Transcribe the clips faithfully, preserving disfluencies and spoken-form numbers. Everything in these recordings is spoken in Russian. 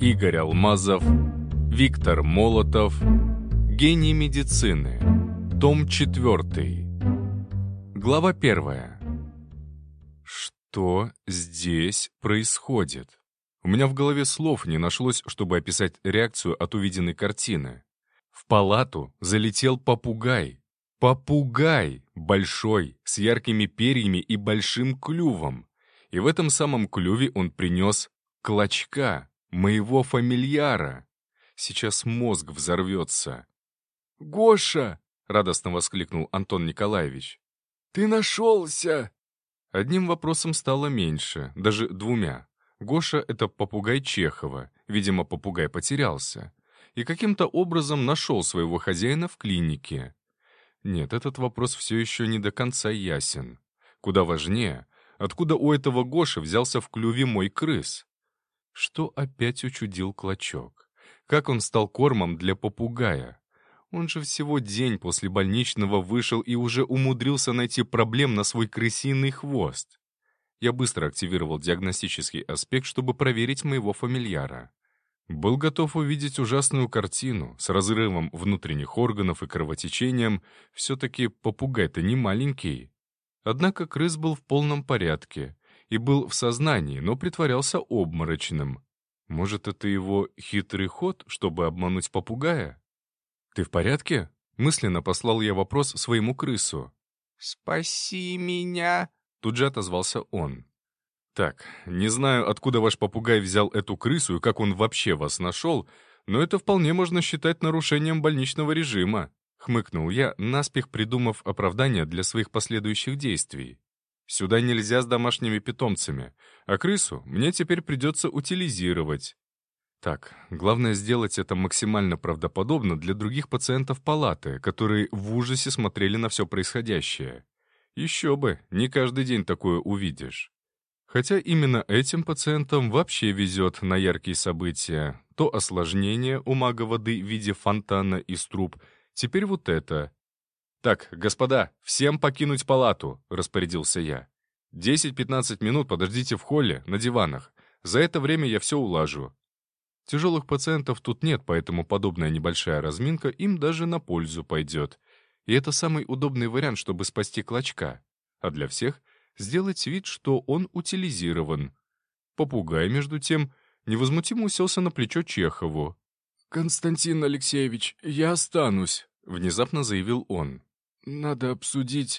Игорь Алмазов, Виктор Молотов, Гений медицины. Том четвертый. Глава первая. Что здесь происходит? У меня в голове слов не нашлось, чтобы описать реакцию от увиденной картины. В палату залетел попугай. Попугай! Большой, с яркими перьями и большим клювом. И в этом самом клюве он принес клочка, моего фамильяра. Сейчас мозг взорвется. «Гоша!» — радостно воскликнул Антон Николаевич. «Ты нашелся!» Одним вопросом стало меньше, даже двумя. Гоша — это попугай Чехова. Видимо, попугай потерялся. И каким-то образом нашел своего хозяина в клинике. Нет, этот вопрос все еще не до конца ясен. Куда важнее, откуда у этого Гоши взялся в клюве мой крыс? Что опять учудил клочок? Как он стал кормом для попугая? Он же всего день после больничного вышел и уже умудрился найти проблем на свой крысиный хвост. Я быстро активировал диагностический аспект, чтобы проверить моего фамильяра. Был готов увидеть ужасную картину с разрывом внутренних органов и кровотечением. Все-таки попугай-то не маленький. Однако крыс был в полном порядке и был в сознании, но притворялся обморочным. Может, это его хитрый ход, чтобы обмануть попугая? «Ты в порядке?» — мысленно послал я вопрос своему крысу. «Спаси меня!» — тут же отозвался он. «Так, не знаю, откуда ваш попугай взял эту крысу и как он вообще вас нашел, но это вполне можно считать нарушением больничного режима», — хмыкнул я, наспех придумав оправдание для своих последующих действий. «Сюда нельзя с домашними питомцами, а крысу мне теперь придется утилизировать». Так, главное сделать это максимально правдоподобно для других пациентов палаты, которые в ужасе смотрели на все происходящее. Еще бы, не каждый день такое увидишь. Хотя именно этим пациентам вообще везет на яркие события. То осложнение у мага воды в виде фонтана из труб, теперь вот это. «Так, господа, всем покинуть палату», — распорядился я. «десять-пятнадцать минут подождите в холле, на диванах. За это время я все улажу». Тяжелых пациентов тут нет, поэтому подобная небольшая разминка им даже на пользу пойдет. И это самый удобный вариант, чтобы спасти клочка. А для всех — сделать вид, что он утилизирован. Попугай, между тем, невозмутимо уселся на плечо Чехову. «Константин Алексеевич, я останусь», — внезапно заявил он. «Надо обсудить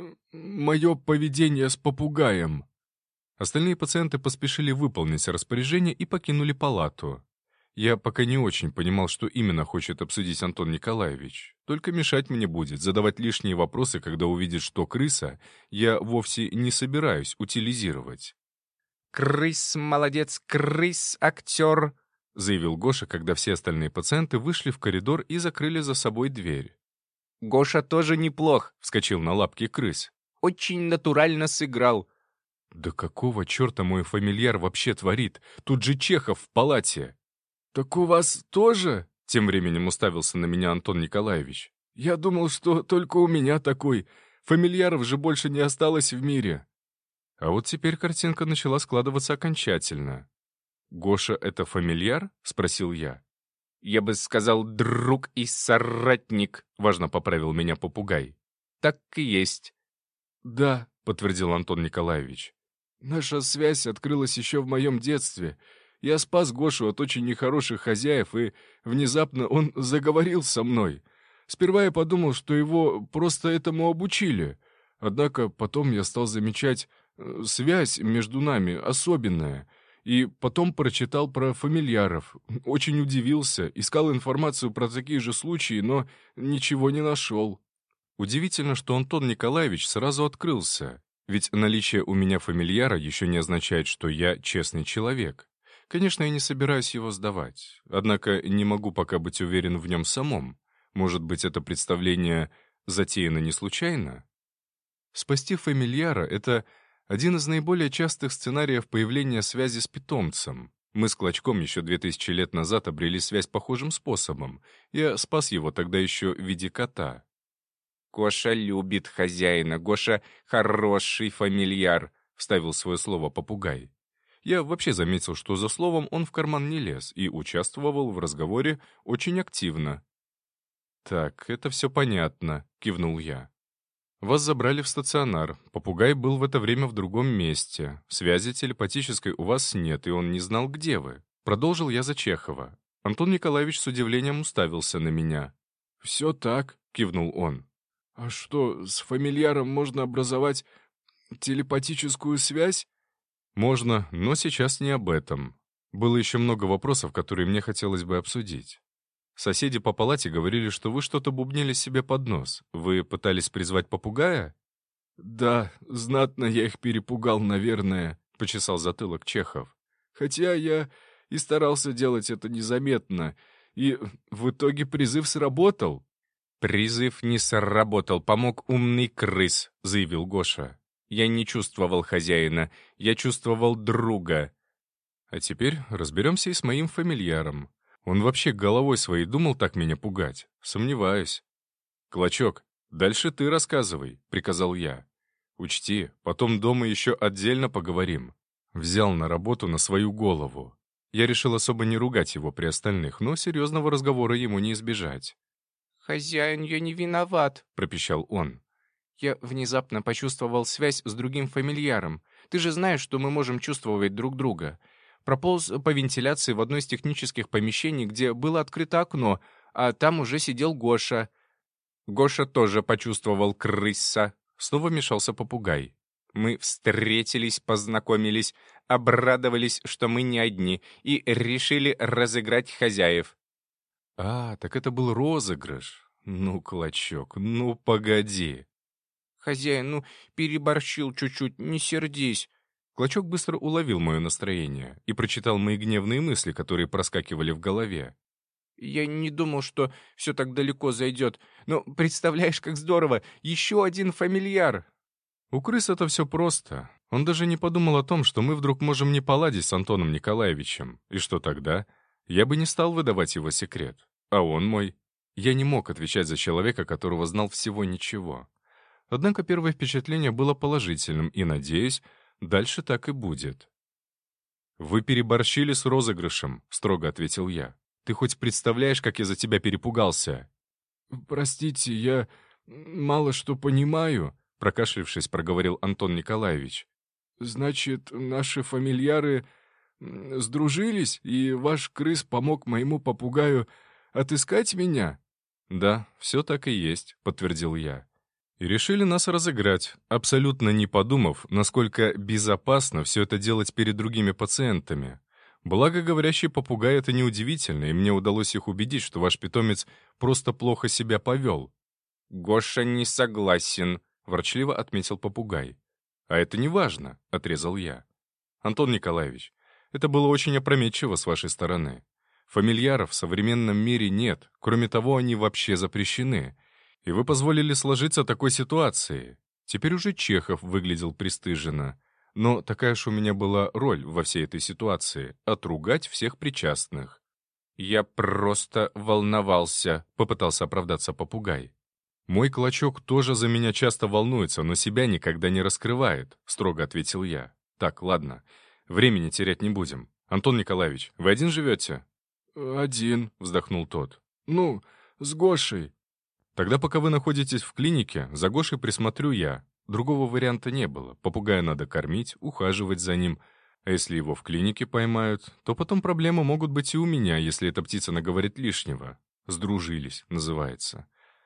мое поведение с попугаем». Остальные пациенты поспешили выполнить распоряжение и покинули палату. Я пока не очень понимал, что именно хочет обсудить Антон Николаевич. Только мешать мне будет, задавать лишние вопросы, когда увидит, что крыса, я вовсе не собираюсь утилизировать. «Крыс, молодец, крыс, актер!» — заявил Гоша, когда все остальные пациенты вышли в коридор и закрыли за собой дверь. «Гоша тоже неплох», — вскочил на лапки крыс. «очень натурально сыграл». «Да какого черта мой фамильяр вообще творит? Тут же Чехов в палате!» «Так у вас тоже?» — тем временем уставился на меня Антон Николаевич. «Я думал, что только у меня такой. Фамильяров же больше не осталось в мире». А вот теперь картинка начала складываться окончательно. «Гоша — это фамильяр?» — спросил я. «Я бы сказал, друг и соратник», — важно поправил меня попугай. «Так и есть». «Да», — подтвердил Антон Николаевич. «Наша связь открылась еще в моем детстве. Я спас Гошу от очень нехороших хозяев, и внезапно он заговорил со мной. Сперва я подумал, что его просто этому обучили. Однако потом я стал замечать э, связь между нами особенная. И потом прочитал про фамильяров. Очень удивился, искал информацию про такие же случаи, но ничего не нашел». Удивительно, что Антон Николаевич сразу открылся. Ведь наличие у меня фамильяра еще не означает, что я честный человек. Конечно, я не собираюсь его сдавать. Однако не могу пока быть уверен в нем самом. Может быть, это представление затеяно не случайно? Спасти фамильяра — это один из наиболее частых сценариев появления связи с питомцем. Мы с Клочком еще две тысячи лет назад обрели связь похожим способом. Я спас его тогда еще в виде кота. «Гоша любит хозяина, Гоша хороший фамильяр», — вставил свое слово попугай. Я вообще заметил, что за словом он в карман не лез и участвовал в разговоре очень активно. «Так, это все понятно», — кивнул я. «Вас забрали в стационар. Попугай был в это время в другом месте. Связи телепатической у вас нет, и он не знал, где вы». Продолжил я за Чехова. Антон Николаевич с удивлением уставился на меня. «Все так», — кивнул он. «А что, с фамильяром можно образовать телепатическую связь?» «Можно, но сейчас не об этом. Было еще много вопросов, которые мне хотелось бы обсудить. Соседи по палате говорили, что вы что-то бубнили себе под нос. Вы пытались призвать попугая?» «Да, знатно я их перепугал, наверное», — почесал затылок Чехов. «Хотя я и старался делать это незаметно, и в итоге призыв сработал». «Призыв не сработал, помог умный крыс», — заявил Гоша. «Я не чувствовал хозяина, я чувствовал друга». А теперь разберемся и с моим фамильяром. Он вообще головой своей думал так меня пугать? Сомневаюсь. «Клочок, дальше ты рассказывай», — приказал я. «Учти, потом дома еще отдельно поговорим». Взял на работу на свою голову. Я решил особо не ругать его при остальных, но серьезного разговора ему не избежать. «Хозяин, я не виноват», — пропищал он. «Я внезапно почувствовал связь с другим фамильяром. Ты же знаешь, что мы можем чувствовать друг друга. Прополз по вентиляции в одно из технических помещений, где было открыто окно, а там уже сидел Гоша». Гоша тоже почувствовал крыса. Снова мешался попугай. Мы встретились, познакомились, обрадовались, что мы не одни, и решили разыграть хозяев. «А, так это был розыгрыш. Ну, Клочок, ну погоди». «Хозяин, ну, переборщил чуть-чуть, не сердись». Клочок быстро уловил мое настроение и прочитал мои гневные мысли, которые проскакивали в голове. «Я не думал, что все так далеко зайдет. Но представляешь, как здорово! Еще один фамильяр!» У крыс это все просто. Он даже не подумал о том, что мы вдруг можем не поладить с Антоном Николаевичем. И что тогда? Я бы не стал выдавать его секрет. А он мой. Я не мог отвечать за человека, которого знал всего ничего. Однако первое впечатление было положительным, и, надеюсь, дальше так и будет. «Вы переборщили с розыгрышем», — строго ответил я. «Ты хоть представляешь, как я за тебя перепугался?» «Простите, я мало что понимаю», — прокашлявшись, проговорил Антон Николаевич. «Значит, наши фамильяры м, сдружились, и ваш крыс помог моему попугаю отыскать меня?» «Да, все так и есть», — подтвердил я. И решили нас разыграть, абсолютно не подумав, насколько безопасно все это делать перед другими пациентами. Благо, говорящий попугай — это неудивительно, и мне удалось их убедить, что ваш питомец просто плохо себя повел. «Гоша не согласен», — ворчливо отметил попугай. «А это не важно», — отрезал я. «Антон Николаевич, это было очень опрометчиво с вашей стороны. Фамильяров в современном мире нет, кроме того, они вообще запрещены. И вы позволили сложиться такой ситуации. Теперь уже Чехов выглядел пристыженно. Но такая уж у меня была роль во всей этой ситуации — отругать всех причастных». «Я просто волновался», — попытался оправдаться попугай. «Мой Клочок тоже за меня часто волнуется, но себя никогда не раскрывает», — строго ответил я. «Так, ладно, времени терять не будем. Антон Николаевич, вы один живете?» «Один», — вздохнул тот. «Ну, с Гошей». «Тогда, пока вы находитесь в клинике, за Гошей присмотрю я. Другого варианта не было. Попугая надо кормить, ухаживать за ним. А если его в клинике поймают, то потом проблемы могут быть и у меня, если эта птица наговорит лишнего. Сдружились, называется.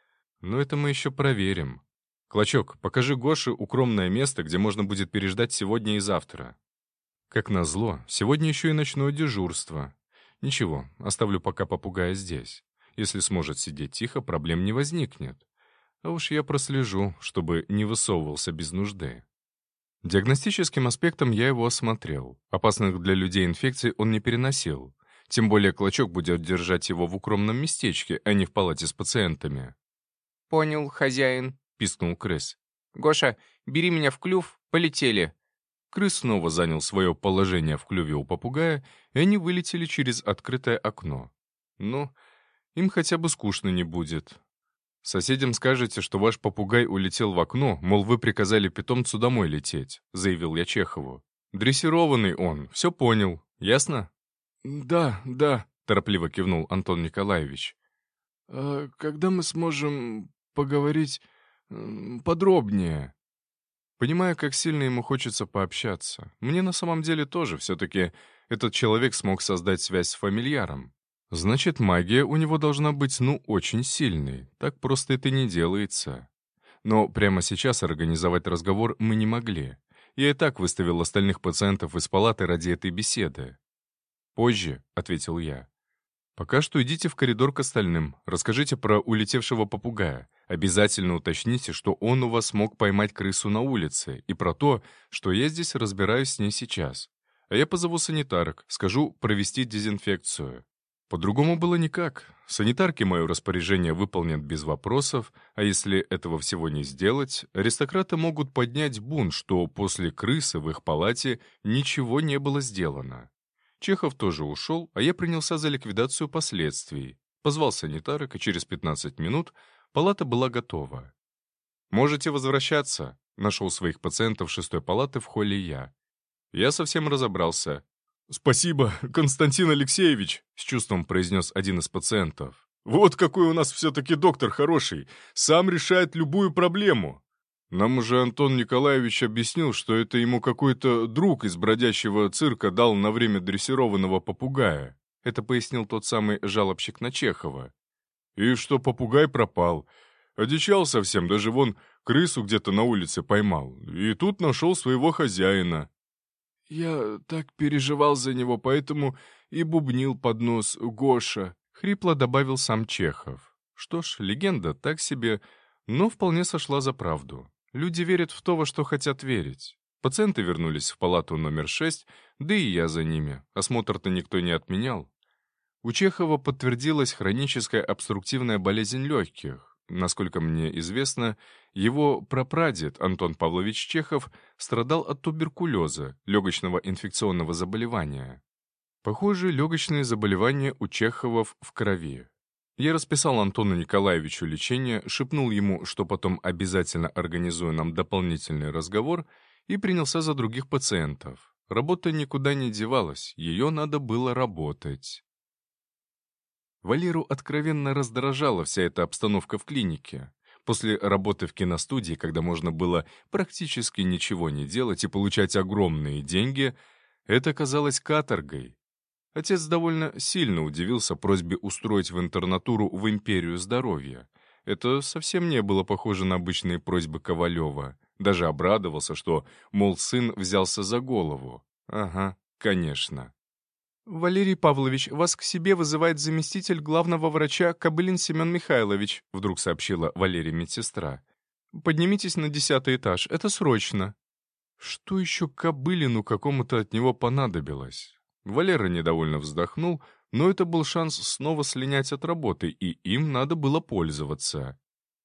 Но это мы еще проверим. Клочок, покажи Гоше укромное место, где можно будет переждать сегодня и завтра». Как назло, сегодня еще и ночное дежурство. Ничего, оставлю пока попугая здесь. Если сможет сидеть тихо, проблем не возникнет. А уж я прослежу, чтобы не высовывался без нужды. Диагностическим аспектом я его осмотрел. Опасных для людей инфекций он не переносил. Тем более Клочок будет держать его в укромном местечке, а не в палате с пациентами. «Понял, хозяин», — пискнул крыс. «Гоша, бери меня в клюв, полетели». Крыс снова занял свое положение в клюве у попугая, и они вылетели через открытое окно. Ну, им хотя бы скучно не будет. «Соседям скажете, что ваш попугай улетел в окно, мол, вы приказали питомцу домой лететь», — заявил я Чехову. Дрессированный он, все понял, ясно? «Да, да», — торопливо кивнул Антон Николаевич. «А когда мы сможем поговорить м, подробнее?» Понимая, как сильно ему хочется пообщаться, мне на самом деле тоже все-таки этот человек смог создать связь с фамильяром. Значит, магия у него должна быть, ну, очень сильной. Так просто это не делается. Но прямо сейчас организовать разговор мы не могли. Я и так выставил остальных пациентов из палаты ради этой беседы. «Позже», — ответил я. «Пока что идите в коридор к остальным, расскажите про улетевшего попугая. Обязательно уточните, что он у вас мог поймать крысу на улице, и про то, что я здесь разбираюсь с ней сейчас. А я позову санитарок, скажу провести дезинфекцию». По-другому было никак. Санитарки мое распоряжение выполнят без вопросов, а если этого всего не сделать, аристократы могут поднять бунт, что после крысы в их палате ничего не было сделано. Чехов тоже ушел, а я принялся за ликвидацию последствий. Позвал санитарок, и через пятнадцать минут палата была готова. «Можете возвращаться», — нашел своих пациентов шестой палаты в холле я. Я совсем разобрался. «Спасибо, Константин Алексеевич», — с чувством произнес один из пациентов. «Вот какой у нас все-таки доктор хороший, сам решает любую проблему». Нам уже Антон Николаевич объяснил, что это ему какой-то друг из бродячего цирка дал на время дрессированного попугая. Это пояснил тот самый жалобщик на Чехова. И что попугай пропал. Одичал совсем, даже вон крысу где-то на улице поймал. И тут нашел своего хозяина. «Я так переживал за него, поэтому и бубнил под нос Гоша», — хрипло добавил сам Чехов. Что ж, легенда так себе, но вполне сошла за правду. Люди верят в то, во что хотят верить. Пациенты вернулись в палату номер шесть, да и я за ними. Осмотр-то никто не отменял. У Чехова подтвердилась хроническая обструктивная болезнь легких. Насколько мне известно, его прапрадед Антон Павлович Чехов страдал от туберкулеза, легочного инфекционного заболевания. Похоже, легочные заболевания у Чеховов в крови. Я расписал Антону Николаевичу лечение, шепнул ему, что потом обязательно организую нам дополнительный разговор, и принялся за других пациентов. Работа никуда не девалась, ее надо было работать. Валеру откровенно раздражала вся эта обстановка в клинике. После работы в киностудии, когда можно было практически ничего не делать и получать огромные деньги, это казалось каторгой. Отец довольно сильно удивился просьбе устроить в интернатуру в Империю здоровья. Это совсем не было похоже на обычные просьбы Ковалева. Даже обрадовался, что, мол, сын взялся за голову. Ага, конечно. «Валерий Павлович, вас к себе вызывает заместитель главного врача Кобылин Семен Михайлович», вдруг сообщила Валерия медсестра. «Поднимитесь на десятый этаж, это срочно». Что еще Кобылину какому-то от него понадобилось? Валера недовольно вздохнул, но это был шанс снова слинять от работы, и им надо было пользоваться.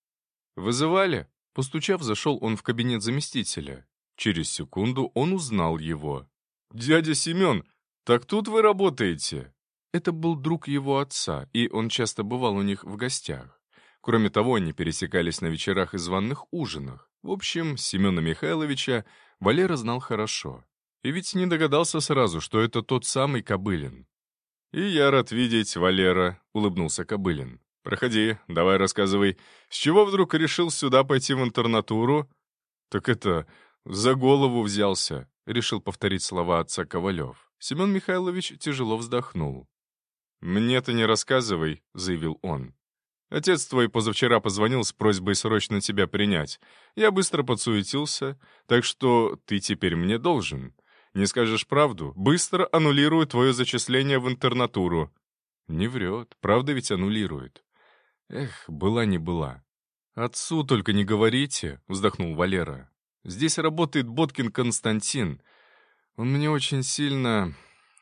«Вызывали?» Постучав, зашел он в кабинет заместителя. Через секунду он узнал его. «Дядя Семен, так тут вы работаете?» Это был друг его отца, и он часто бывал у них в гостях. Кроме того, они пересекались на вечерах и званых ужинах. В общем, Семена Михайловича Валера знал хорошо. И ведь не догадался сразу, что это тот самый Кобылин. «И я рад видеть, Валера», — улыбнулся Кобылин. «Проходи, давай рассказывай, с чего вдруг решил сюда пойти в интернатуру?» «Так это, за голову взялся», — решил повторить слова отца Ковалев. Семен Михайлович тяжело вздохнул. «Мне-то не рассказывай», — заявил он. «Отец твой позавчера позвонил с просьбой срочно тебя принять. Я быстро подсуетился, так что ты теперь мне должен. Не скажешь правду, быстро аннулирую твое зачисление в интернатуру». Не врет, правда ведь аннулирует. Эх, была не была. «Отцу только не говорите», — вздохнул Валера. «Здесь работает Боткин Константин. Он мне очень сильно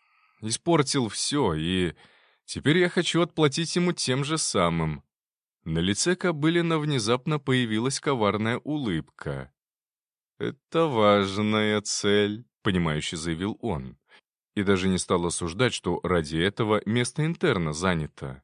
испортил все, и теперь я хочу отплатить ему тем же самым». На лице Кобылина внезапно появилась коварная улыбка. «Это важная цель», — понимающе заявил он. И даже не стал осуждать, что ради этого место интерна занято.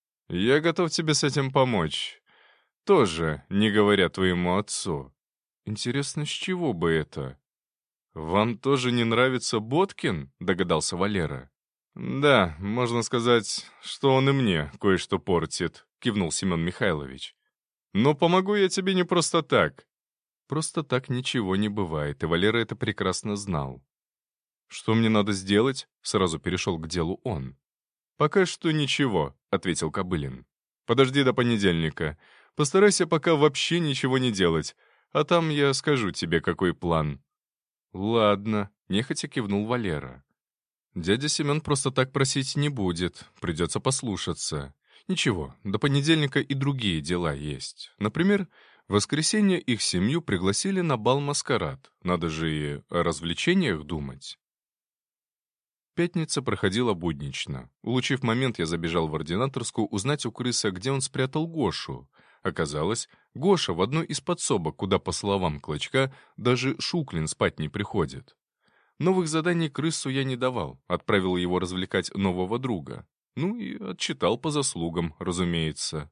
«Я готов тебе с этим помочь. Тоже, не говоря твоему отцу». Интересно, с чего бы это? «Вам тоже не нравится Боткин?» — догадался Валера. «Да, можно сказать, что он и мне кое-что портит», — кивнул Семен Михайлович. «Но помогу я тебе не просто так». Просто так ничего не бывает, и Валера это прекрасно знал. «Что мне надо сделать?» — сразу перешел к делу он. «Пока что ничего», — ответил Кобылин. «Подожди до понедельника. Постарайся пока вообще ничего не делать, а там я скажу тебе, какой план». «Ладно», — нехотя кивнул Валера. «Дядя Семен просто так просить не будет, придется послушаться. Ничего, до понедельника и другие дела есть. Например, в воскресенье их семью пригласили на бал-маскарад. Надо же и о развлечениях думать». Пятница проходила буднично. Улучив момент, я забежал в ординаторскую узнать у крыса, где он спрятал Гошу. Оказалось, Гоша в одной из подсобок, куда, по словам Клочка, даже Шуклин спать не приходит. Новых заданий крысу я не давал, отправил его развлекать нового друга. Ну и отчитал по заслугам, разумеется.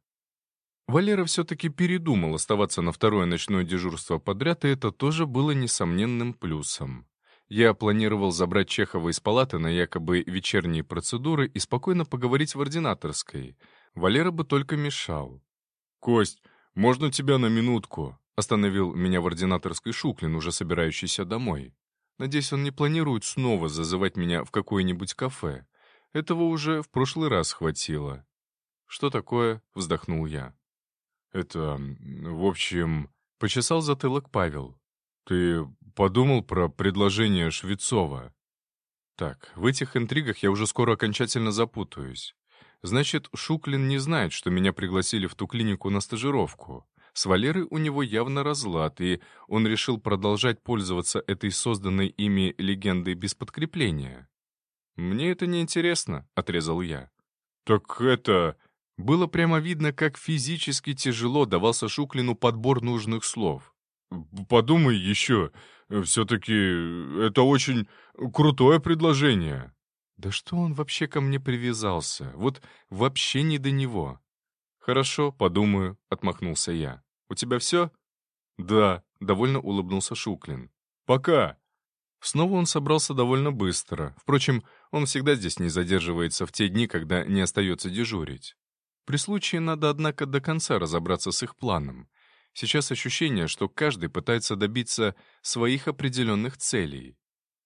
Валера все-таки передумал оставаться на второе ночное дежурство подряд, и это тоже было несомненным плюсом. Я планировал забрать Чехова из палаты на якобы вечерние процедуры и спокойно поговорить в ординаторской. Валера бы только мешал. «Кость, можно тебя на минутку?» — остановил меня в ординаторской Шуклин, уже собирающийся домой. Надеюсь, он не планирует снова зазывать меня в какое-нибудь кафе. Этого уже в прошлый раз хватило. «Что такое?» — вздохнул я. «Это... в общем...» — почесал затылок Павел. «Ты подумал про предложение Швецова?» Так, в этих интригах я уже скоро окончательно запутаюсь. Значит, Шуклин не знает, что меня пригласили в ту клинику на стажировку. С Валерой у него явно разлад, и он решил продолжать пользоваться этой созданной ими легендой без подкрепления. «Мне это не интересно», — отрезал я. «Так это...» Было прямо видно, как физически тяжело давался Шуклину подбор нужных слов. «Подумай еще, все-таки это очень крутое предложение». Да что он вообще ко мне привязался? Вот вообще не до него. «Хорошо, подумаю», — отмахнулся я. «У тебя все?» «Да», — довольно улыбнулся Шуклин. «Пока». Снова он собрался довольно быстро. Впрочем, он всегда здесь не задерживается в те дни, когда не остается дежурить. При случае надо, однако, до конца разобраться с их планом. Сейчас ощущение, что каждый пытается добиться своих определенных целей.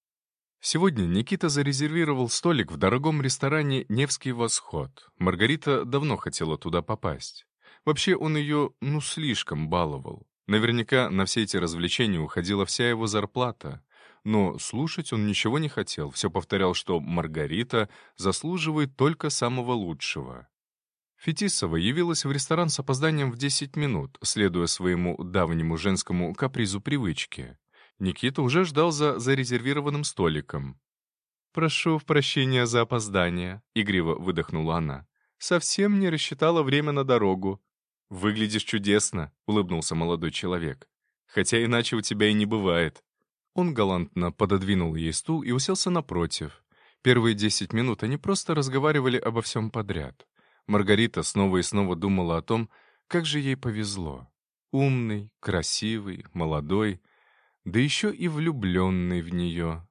Сегодня Никита зарезервировал столик в дорогом ресторане «Невский восход». Маргарита давно хотела туда попасть. Вообще он ее, ну, слишком баловал. Наверняка на все эти развлечения уходила вся его зарплата. Но слушать он ничего не хотел, все повторял, что Маргарита заслуживает только самого лучшего. Фетисова явилась в ресторан с опозданием в десять минут, следуя своему давнему женскому капризу привычки. Никита уже ждал за зарезервированным столиком. «Прошу прощения за опоздание», — игриво выдохнула она. «Совсем не рассчитала время на дорогу». «Выглядишь чудесно», — улыбнулся молодой человек. «Хотя иначе у тебя и не бывает». Он галантно пододвинул ей стул и уселся напротив. Первые десять минут они просто разговаривали обо всем подряд. Маргарита снова и снова думала о том, как же ей повезло. Умный, красивый, молодой, да еще и влюбленный в нее.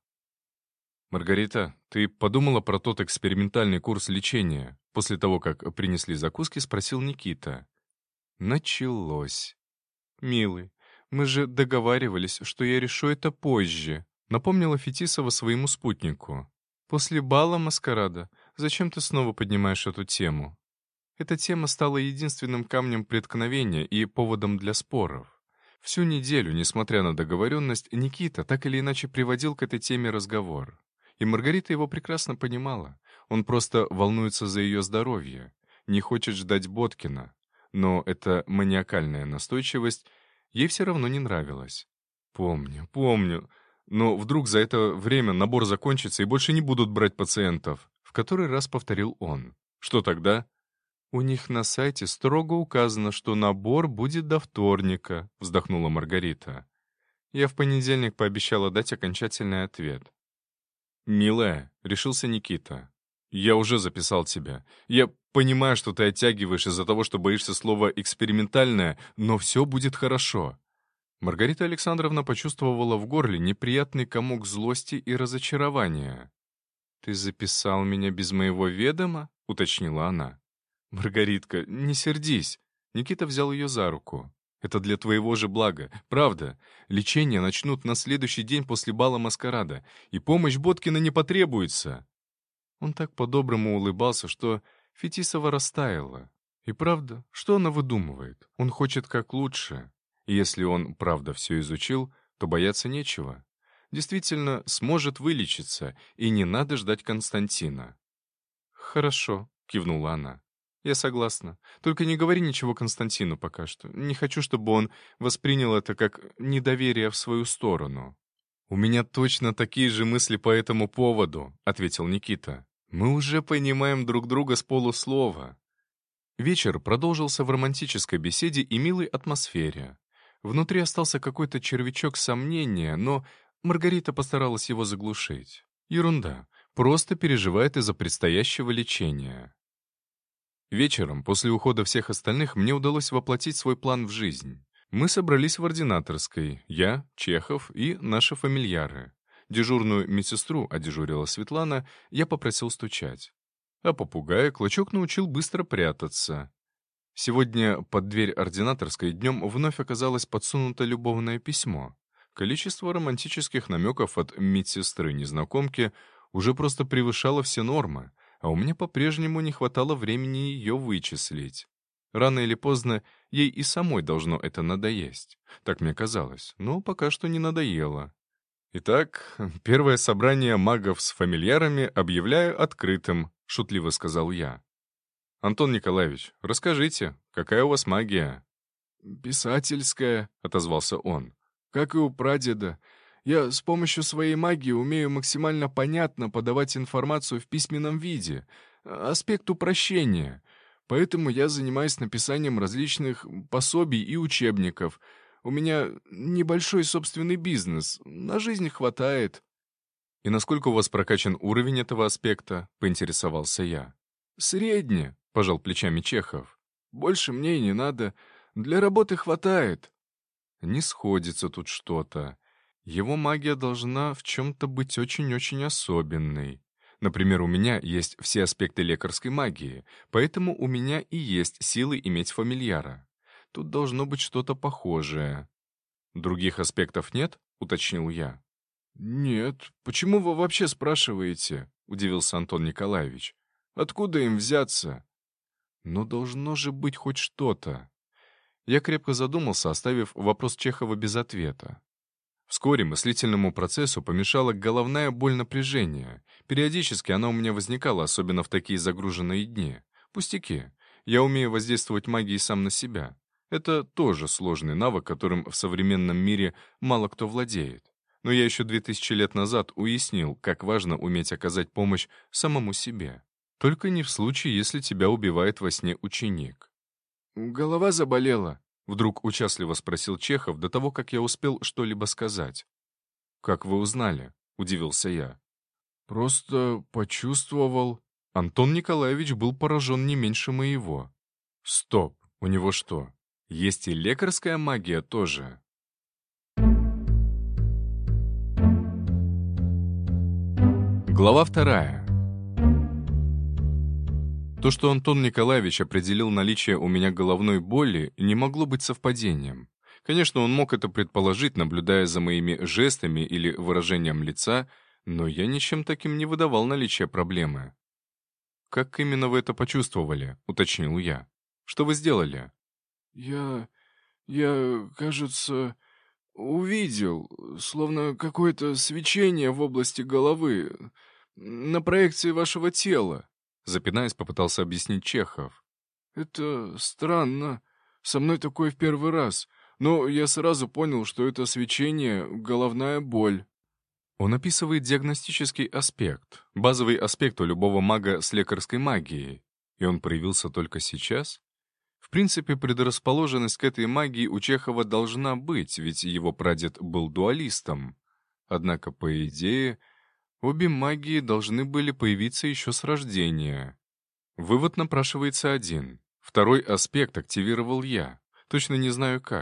«Маргарита, ты подумала про тот экспериментальный курс лечения?» После того, как принесли закуски, спросил Никита. Началось. «Милый, мы же договаривались, что я решу это позже», напомнила Фетисова своему спутнику. «После бала маскарада зачем ты снова поднимаешь эту тему?» Эта тема стала единственным камнем преткновения и поводом для споров. Всю неделю, несмотря на договоренность, Никита так или иначе приводил к этой теме разговор. И Маргарита его прекрасно понимала. Он просто волнуется за ее здоровье, не хочет ждать Боткина. Но эта маниакальная настойчивость ей все равно не нравилась. «Помню, помню. Но вдруг за это время набор закончится и больше не будут брать пациентов», в который раз повторил он. «Что тогда?» «У них на сайте строго указано, что набор будет до вторника», — вздохнула Маргарита. Я в понедельник пообещала дать окончательный ответ. «Милая», — решился Никита, — «я уже записал тебя. Я понимаю, что ты оттягиваешь из-за того, что боишься слова «экспериментальное», но все будет хорошо». Маргарита Александровна почувствовала в горле неприятный комок злости и разочарования. «Ты записал меня без моего ведома?» — уточнила она. «Маргаритка, не сердись». Никита взял ее за руку. «Это для твоего же блага. Правда. Лечение начнут на следующий день после бала маскарада, и помощь Боткина не потребуется». Он так по-доброму улыбался, что Фетисова растаяла. И правда, что она выдумывает? Он хочет как лучше. И если он, правда, все изучил, то бояться нечего. Действительно, сможет вылечиться, и не надо ждать Константина. «Хорошо», — кивнула она. «Я согласна. Только не говори ничего Константину пока что. Не хочу, чтобы он воспринял это как недоверие в свою сторону». «У меня точно такие же мысли по этому поводу», — ответил Никита. «Мы уже понимаем друг друга с полуслова». Вечер продолжился в романтической беседе и милой атмосфере. Внутри остался какой-то червячок сомнения, но Маргарита постаралась его заглушить. Ерунда. Просто переживает из-за предстоящего лечения. Вечером, после ухода всех остальных, мне удалось воплотить свой план в жизнь. Мы собрались в ординаторской, я, Чехов и наши фамильяры. Дежурную медсестру, а дежурила Светлана, я попросил стучать. А попугая Клочок научил быстро прятаться. Сегодня под дверь ординаторской днем вновь оказалось подсунуто любовное письмо. Количество романтических намеков от медсестры-незнакомки уже просто превышало все нормы, а у меня по-прежнему не хватало времени ее вычислить. Рано или поздно ей и самой должно это надоесть. Так мне казалось, но пока что не надоело. «Итак, первое собрание магов с фамильярами объявляю открытым», — шутливо сказал я. «Антон Николаевич, расскажите, какая у вас магия?» «Писательская», — отозвался он. «Как и у прадеда. Я с помощью своей магии умею максимально понятно подавать информацию в письменном виде. Аспект упрощения. Поэтому я занимаюсь написанием различных пособий и учебников. У меня небольшой собственный бизнес. На жизнь хватает». «И насколько у вас прокачан уровень этого аспекта?» — поинтересовался я. «Средне», — пожал плечами Чехов. «Больше мне и не надо. Для работы хватает». Не сходится тут что-то. Его магия должна в чем-то быть очень-очень особенной. Например, у меня есть все аспекты лекарской магии, поэтому у меня и есть силы иметь фамильяра. Тут должно быть что-то похожее. «Других аспектов нет?» — уточнил я. «Нет. Почему вы вообще спрашиваете?» — удивился Антон Николаевич. «Откуда им взяться?» «Но должно же быть хоть что-то». Я крепко задумался, оставив вопрос Чехова без ответа. Вскоре мыслительному процессу помешала головная боль напряжения. Периодически она у меня возникала, особенно в такие загруженные дни. Пустяки. Я умею воздействовать магией сам на себя. Это тоже сложный навык, которым в современном мире мало кто владеет. Но я еще две тысячи лет назад уяснил, как важно уметь оказать помощь самому себе. Только не в случае, если тебя убивает во сне ученик. «Голова заболела», — вдруг участливо спросил Чехов до того, как я успел что-либо сказать. «Как вы узнали?» — удивился я. «Просто почувствовал». Антон Николаевич был поражен не меньше моего. «Стоп, у него что, есть и лекарская магия тоже?» Глава вторая. То, что Антон Николаевич определил наличие у меня головной боли, не могло быть совпадением. Конечно, он мог это предположить, наблюдая за моими жестами или выражением лица, но я ничем таким не выдавал наличие проблемы. «Как именно вы это почувствовали?» — уточнил я. «Что вы сделали?» «Я... я, кажется, увидел, словно какое-то свечение в области головы, на проекции вашего тела», — запинаясь, попытался объяснить Чехов. «Это странно. Со мной такое в первый раз. Но я сразу понял, что это свечение — головная боль». Он описывает диагностический аспект, базовый аспект у любого мага с лекарской магией. И он проявился только сейчас? В принципе, предрасположенность к этой магии у Чехова должна быть, ведь его прадед был дуалистом. Однако, по идее, обе магии должны были появиться еще с рождения. Вывод напрашивается один. Второй аспект активировал я. Точно не знаю как.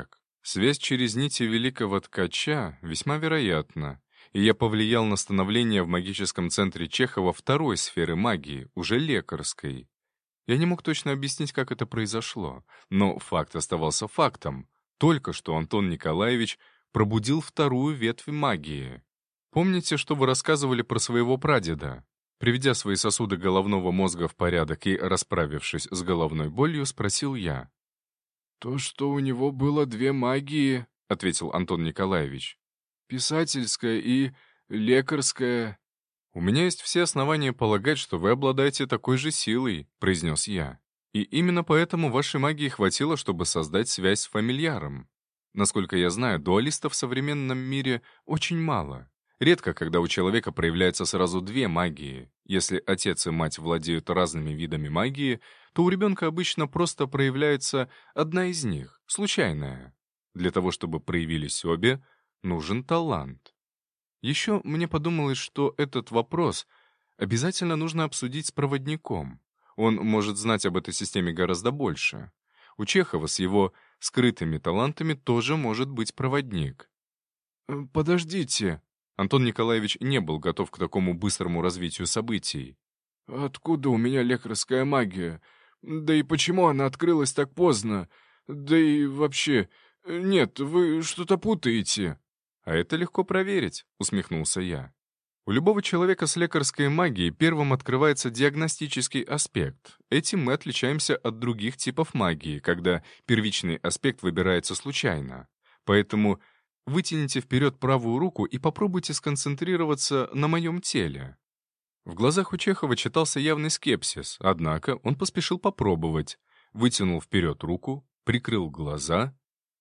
Связь через нити великого ткача весьма вероятна, и я повлиял на становление в магическом центре Чехова второй сферы магии, уже лекарской. Я не мог точно объяснить, как это произошло, но факт оставался фактом. Только что Антон Николаевич пробудил вторую ветвь магии. Помните, что вы рассказывали про своего прадеда? Приведя свои сосуды головного мозга в порядок и расправившись с головной болью, спросил я. «То, что у него было две магии», — ответил Антон Николаевич. «Писательская и лекарская». «У меня есть все основания полагать, что вы обладаете такой же силой», — произнес я. «И именно поэтому вашей магии хватило, чтобы создать связь с фамильяром. Насколько я знаю, дуалистов в современном мире очень мало. Редко, когда у человека проявляется сразу две магии. Если отец и мать владеют разными видами магии, то у ребенка обычно просто проявляется одна из них, случайная. Для того, чтобы проявились обе, нужен талант. Еще мне подумалось, что этот вопрос обязательно нужно обсудить с проводником. Он может знать об этой системе гораздо больше. У Чехова с его скрытыми талантами тоже может быть проводник. «Подождите», Антон Николаевич не был готов к такому быстрому развитию событий. «Откуда у меня лекарская магия? Да и почему она открылась так поздно? Да и вообще... Нет, вы что-то путаете». «А это легко проверить», — усмехнулся я. «У любого человека с лекарской магией первым открывается диагностический аспект. Этим мы отличаемся от других типов магии, когда первичный аспект выбирается случайно. Поэтому вытяните вперед правую руку и попробуйте сконцентрироваться на моем теле». В глазах у Чехова читался явный скепсис, однако он поспешил попробовать. Вытянул вперед руку, прикрыл глаза.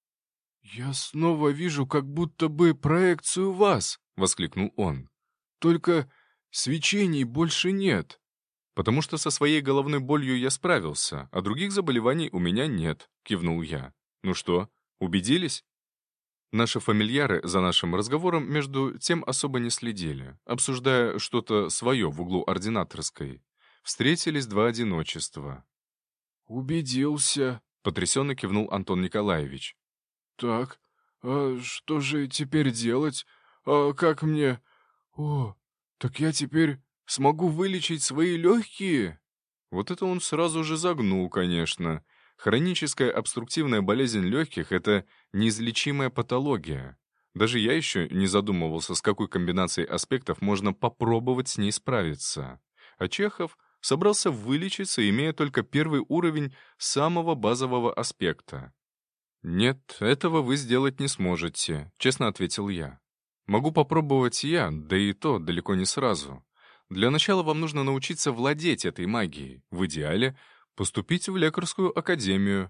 «Я снова вижу как будто бы проекцию вас», — воскликнул он. «Только свечений больше нет». «Потому что со своей головной болью я справился, а других заболеваний у меня нет», — кивнул я. «Ну что, убедились?» Наши фамильяры за нашим разговором между тем особо не следили, обсуждая что-то свое в углу ординаторской. Встретились два одиночества. «Убедился», — потрясенно кивнул Антон Николаевич. «Так, а что же теперь делать? А как мне... О, так я теперь смогу вылечить свои легкие?» Вот это он сразу же загнул, конечно. Хроническая обструктивная болезнь легких — это неизлечимая патология. Даже я еще не задумывался, с какой комбинацией аспектов можно попробовать с ней справиться. А Чехов собрался вылечиться, имея только первый уровень самого базового аспекта. «Нет, этого вы сделать не сможете», — честно ответил я. «Могу попробовать я, да и то далеко не сразу. Для начала вам нужно научиться владеть этой магией, в идеале поступить в лекарскую академию».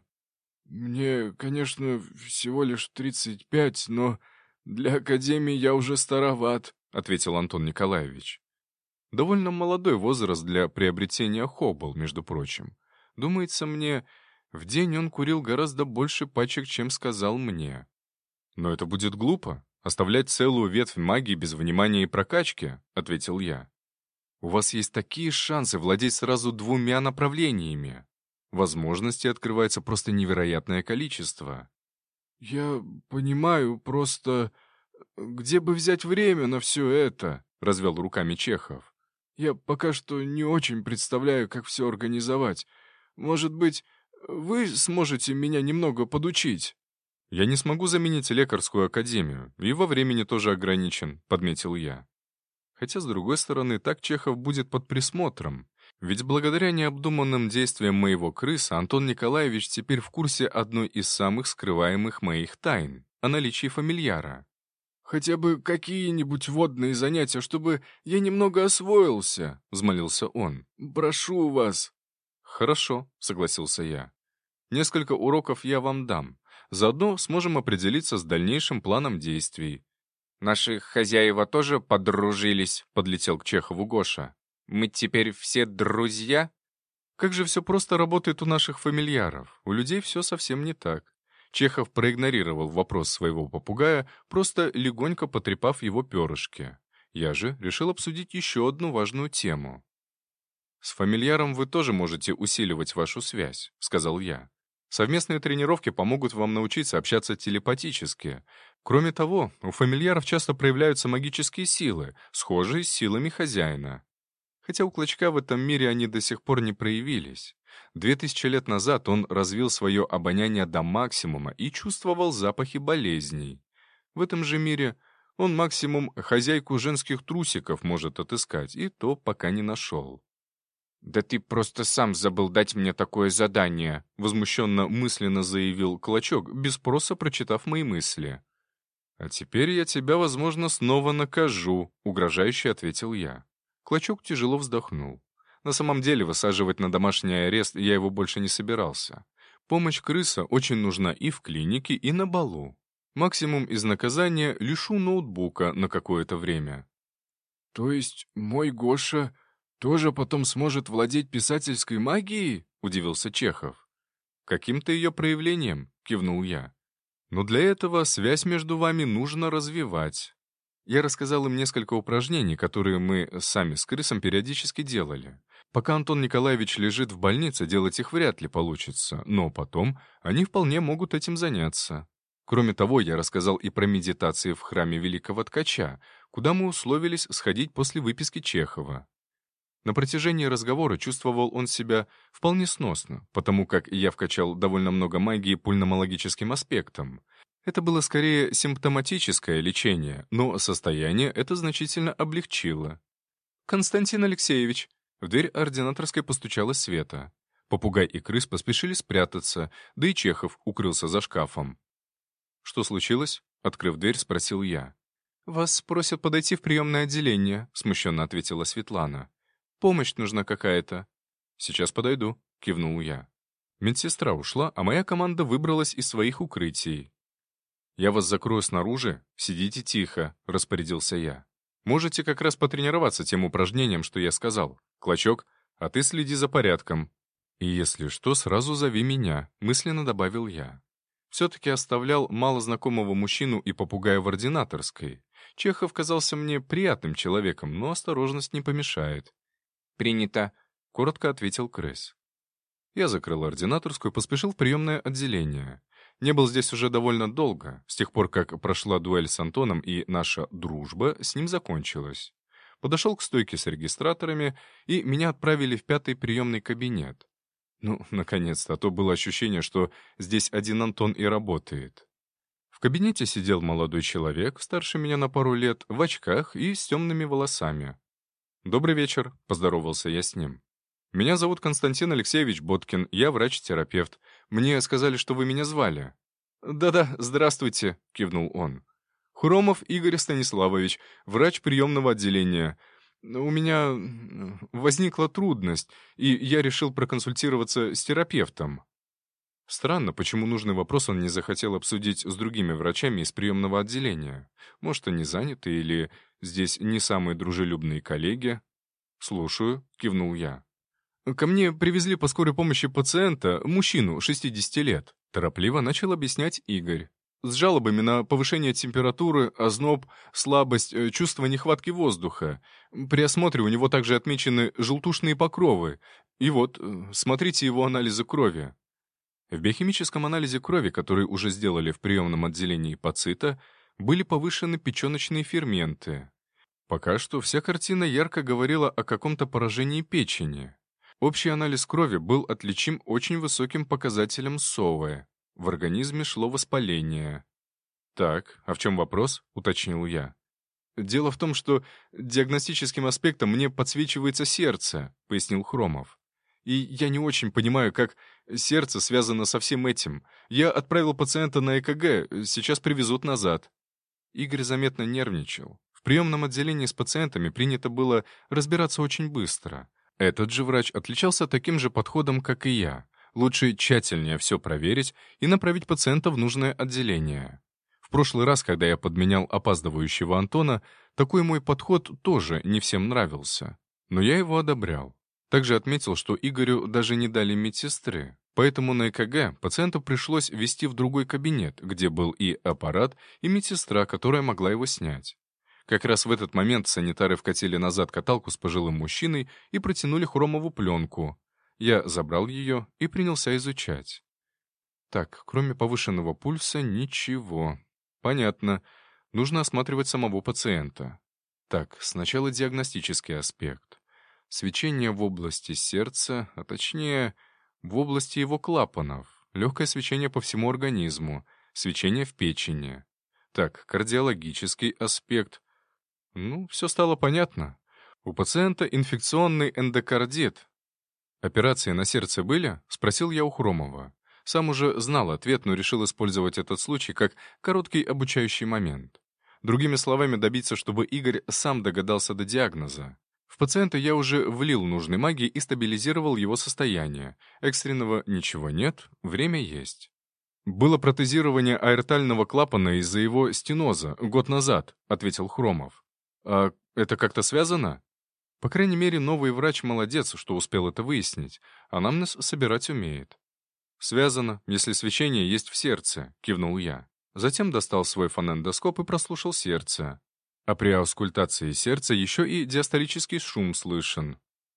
«Мне, конечно, всего лишь тридцать пять, но для академии я уже староват», — ответил Антон Николаевич. Довольно молодой возраст для приобретения хоббл, между прочим. Думается мне, в день он курил гораздо больше пачек, чем сказал мне. «Но это будет глупо, оставлять целую ветвь магии без внимания и прокачки», — ответил я. «У вас есть такие шансы владеть сразу двумя направлениями. Возможностей открывается просто невероятное количество». «Я понимаю, просто где бы взять время на все это?» — развел руками Чехов. «Я пока что не очень представляю, как все организовать. Может быть, вы сможете меня немного подучить?» «Я не смогу заменить лекарскую академию, и во времени тоже ограничен», — подметил я. Хотя, с другой стороны, так Чехов будет под присмотром. Ведь благодаря необдуманным действиям моего крыса Антон Николаевич теперь в курсе одной из самых скрываемых моих тайн — о наличии фамильяра. «Хотя бы какие-нибудь водные занятия, чтобы я немного освоился», — взмолился он. «Прошу вас». «Хорошо», — согласился я. «Несколько уроков я вам дам. Заодно сможем определиться с дальнейшим планом действий». «Наши хозяева тоже подружились», — подлетел к Чехову Гоша. «Мы теперь все друзья?» Как же все просто работает у наших фамильяров. У людей все совсем не так. Чехов проигнорировал вопрос своего попугая, просто легонько потрепав его перышки. Я же решил обсудить еще одну важную тему. «С фамильяром вы тоже можете усиливать вашу связь», — сказал я. Совместные тренировки помогут вам научиться общаться телепатически. Кроме того, у фамильяров часто проявляются магические силы, схожие с силами хозяина. Хотя у Клочка в этом мире они до сих пор не проявились. Две тысячи лет назад он развил свое обоняние до максимума и чувствовал запахи болезней. В этом же мире он максимум хозяйку женских трусиков может отыскать, и то пока не нашел. «Да ты просто сам забыл дать мне такое задание», возмущенно мысленно заявил Клочок, без спроса прочитав мои мысли. «А теперь я тебя, возможно, снова накажу», — угрожающе ответил я. Клочок тяжело вздохнул. На самом деле, высаживать на домашний арест я его больше не собирался. Помощь крыса очень нужна и в клинике, и на балу. Максимум из наказания — лишу ноутбука на какое-то время. «То есть мой Гоша тоже потом сможет владеть писательской магией?» — удивился Чехов. «Каким-то ее проявлением», — кивнул я. «Но для этого связь между вами нужно развивать». Я рассказал им несколько упражнений, которые мы сами с крысом периодически делали. Пока Антон Николаевич лежит в больнице, делать их вряд ли получится, но потом они вполне могут этим заняться. Кроме того, я рассказал и про медитации в храме Великого Ткача, куда мы условились сходить после выписки Чехова. На протяжении разговора чувствовал он себя вполне сносно, потому как я вкачал довольно много магии пульмонологическим аспектом. Это было скорее симптоматическое лечение, но состояние это значительно облегчило. «Константин Алексеевич!» В дверь ординаторской постучала Света. Попугай и крыс поспешили спрятаться, да и Чехов укрылся за шкафом. «Что случилось?» — открыв дверь, спросил я. «Вас просят подойти в приемное отделение», — смущенно ответила Светлана. «Помощь нужна какая-то». «Сейчас подойду», — кивнул я. Медсестра ушла, а моя команда выбралась из своих укрытий. «Я вас закрою снаружи, сидите тихо», — распорядился я. «Можете как раз потренироваться тем упражнением, что я сказал. Клочок, а ты следи за порядком. И если что, сразу зови меня», — мысленно добавил я. Все-таки оставлял малознакомого мужчину и попугая в ординаторской. Чехов казался мне приятным человеком, но осторожность не помешает. «Принято», — коротко ответил крыс. Я закрыл ординаторскую и поспешил в приемное отделение. Не был здесь уже довольно долго, с тех пор, как прошла дуэль с Антоном, и наша дружба с ним закончилась. Подошел к стойке с регистраторами, и меня отправили в пятый приемный кабинет. Ну, наконец-то, а то было ощущение, что здесь один Антон и работает. В кабинете сидел молодой человек, старше меня на пару лет, в очках и с темными волосами. «Добрый вечер», — поздоровался я с ним. «Меня зовут Константин Алексеевич Боткин, я врач-терапевт. Мне сказали, что вы меня звали». «Да-да, здравствуйте», — кивнул он. «Хромов Игорь Станиславович, врач приемного отделения. У меня возникла трудность, и я решил проконсультироваться с терапевтом». Странно, почему нужный вопрос он не захотел обсудить с другими врачами из приемного отделения. Может, они заняты, или здесь не самые дружелюбные коллеги? «Слушаю», — кивнул я. «Ко мне привезли по скорой помощи пациента, мужчину, шестидесяти лет», — торопливо начал объяснять Игорь. «С жалобами на повышение температуры, озноб, слабость, чувство нехватки воздуха. При осмотре у него также отмечены желтушные покровы. И вот, смотрите его анализы крови». В биохимическом анализе крови, который уже сделали в приемном отделении пацита, были повышены печеночные ферменты. Пока что вся картина ярко говорила о каком-то поражении печени. Общий анализ крови был отличим очень высоким показателем СОВы. В организме шло воспаление. «Так, а в чем вопрос?» — уточнил я. «Дело в том, что диагностическим аспектом мне подсвечивается сердце», — пояснил Хромов. «И я не очень понимаю, как сердце связано со всем этим. Я отправил пациента на ЭКГ, сейчас привезут назад». Игорь заметно нервничал. В приемном отделении с пациентами принято было разбираться очень быстро. Этот же врач отличался таким же подходом, как и я. Лучше тщательнее все проверить и направить пациента в нужное отделение. В прошлый раз, когда я подменял опаздывающего Антона, такой мой подход тоже не всем нравился. Но я его одобрял. Также отметил, что Игорю даже не дали медсестры. Поэтому на ЭКГ пациенту пришлось везти в другой кабинет, где был и аппарат, и медсестра, которая могла его снять. Как раз в этот момент санитары вкатили назад каталку с пожилым мужчиной и протянули Хромову пленку. Я забрал ее и принялся изучать. Так, кроме повышенного пульса, ничего. Понятно. Нужно осматривать самого пациента. Так, сначала диагностический аспект. Свечение в области сердца, а точнее, в области его клапанов. Легкое свечение по всему организму. Свечение в печени. Так, кардиологический аспект. Ну, все стало понятно. У пациента инфекционный эндокардит. «Операции на сердце были?» — спросил я у Хромова. Сам уже знал ответ, но решил использовать этот случай как короткий обучающий момент. Другими словами, добиться, чтобы Игорь сам догадался до диагноза. В пациента я уже влил нужной магии и стабилизировал его состояние. Экстренного ничего нет, время есть. «Было протезирование аортального клапана из-за его стеноза год назад», — ответил Хромов. «А это как-то связано?» По крайней мере, новый врач молодец, что успел это выяснить. Анамнез собирать умеет. «Связано, если свечение есть в сердце», — кивнул я. Затем достал свой фонендоскоп и прослушал сердце. А при аускультации сердца еще и диастолический шум слышен.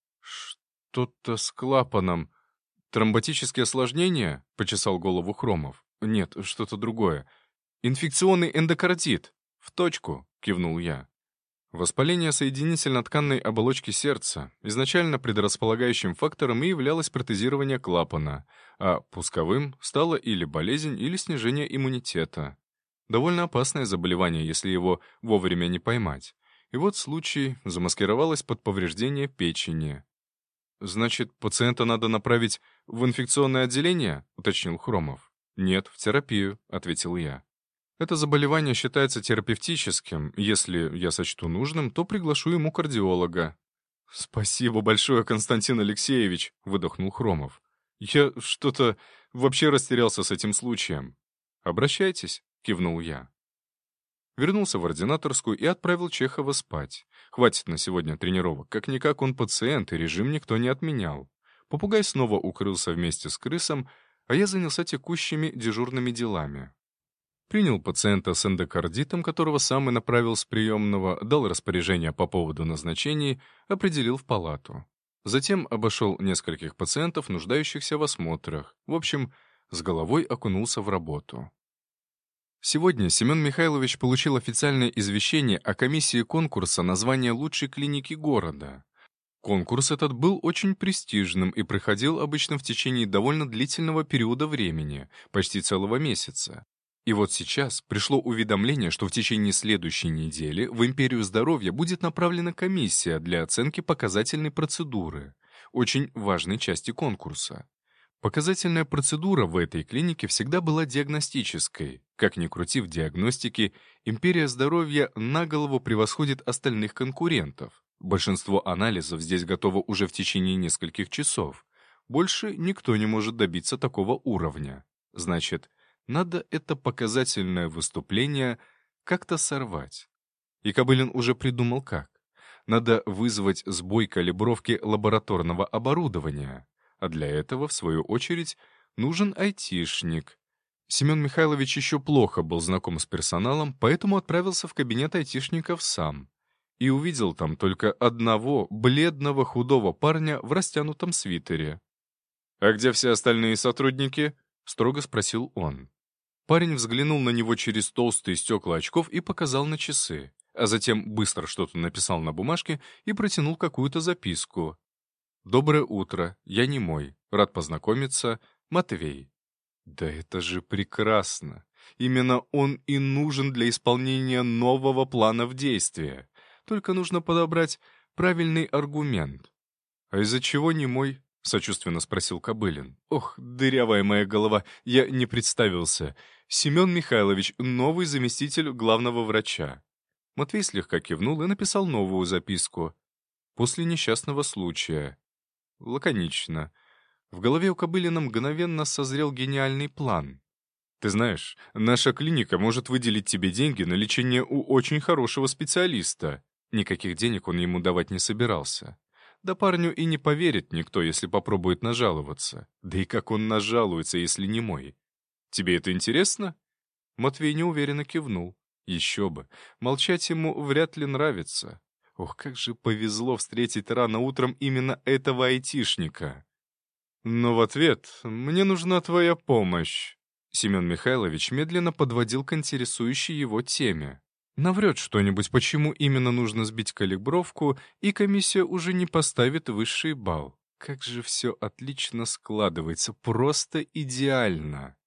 «Что-то с клапаном. Тромботические осложнения?» — почесал голову Хромов. «Нет, что-то другое. Инфекционный эндокардит». «В точку», — кивнул я. Воспаление соединительно-тканной оболочки сердца изначально предрасполагающим фактором и являлось протезирование клапана, а пусковым стало или болезнь, или снижение иммунитета. Довольно опасное заболевание, если его вовремя не поймать. И вот случай замаскировалось под повреждение печени. «Значит, пациента надо направить в инфекционное отделение?» — уточнил Хромов. «Нет, в терапию», — ответил я. Это заболевание считается терапевтическим. Если я сочту нужным, то приглашу ему кардиолога». «Спасибо большое, Константин Алексеевич», — выдохнул Хромов. «Я что-то вообще растерялся с этим случаем». «Обращайтесь», — кивнул я. Вернулся в ординаторскую и отправил Чехова спать. Хватит на сегодня тренировок. Как-никак он пациент, и режим никто не отменял. Попугай снова укрылся вместе с крысом, а я занялся текущими дежурными делами. Принял пациента с эндокардитом, которого сам и направил с приемного, дал распоряжение по поводу назначений, определил в палату. Затем обошел нескольких пациентов, нуждающихся в осмотрах. В общем, с головой окунулся в работу. Сегодня Семен Михайлович получил официальное извещение о комиссии конкурса на звание лучшей клиники города. Конкурс этот был очень престижным и проходил обычно в течение довольно длительного периода времени, почти целого месяца. И вот сейчас пришло уведомление, что в течение следующей недели в Империю здоровья будет направлена комиссия для оценки показательной процедуры, очень важной части конкурса. Показательная процедура в этой клинике всегда была диагностической. Как ни крути в диагностике, Империя здоровья на голову превосходит остальных конкурентов. Большинство анализов здесь готово уже в течение нескольких часов. Больше никто не может добиться такого уровня. Значит, надо это показательное выступление как-то сорвать. И Кобылин уже придумал как. Надо вызвать сбой калибровки лабораторного оборудования. А для этого, в свою очередь, нужен айтишник. Семен Михайлович еще плохо был знаком с персоналом, поэтому отправился в кабинет айтишников сам. И увидел там только одного бледного худого парня в растянутом свитере. «А где все остальные сотрудники?» — строго спросил он. Парень взглянул на него через толстые стекла очков и показал на часы, а затем быстро что-то написал на бумажке и протянул какую-то записку. «Доброе утро, я Немой, рад познакомиться, Матвей». Да это же прекрасно! Именно он и нужен для исполнения нового плана в действии. Только нужно подобрать правильный аргумент. «А из-за чего Немой?» — сочувственно спросил Кобылин. «Ох, дырявая моя голова, я не представился. Семен Михайлович, новый заместитель главного врача». Матвей слегка кивнул и написал новую записку. «После несчастного случая». Лаконично. В голове у Кобылина мгновенно созрел гениальный план. «Ты знаешь, наша клиника может выделить тебе деньги на лечение у очень хорошего специалиста». Никаких денег он ему давать не собирался. Да парню и не поверит никто, если попробует нажаловаться. Да и как он нажалуется, если не мой? «Тебе это интересно?» Матвей неуверенно кивнул. Еще бы. Молчать ему вряд ли нравится. Ох, как же повезло встретить рано утром именно этого айтишника. «Но в ответ мне нужна твоя помощь». Семен Михайлович медленно подводил к интересующей его теме. Наврет что-нибудь, почему именно нужно сбить калибровку, и комиссия уже не поставит высший балл. Как же все отлично складывается, просто идеально.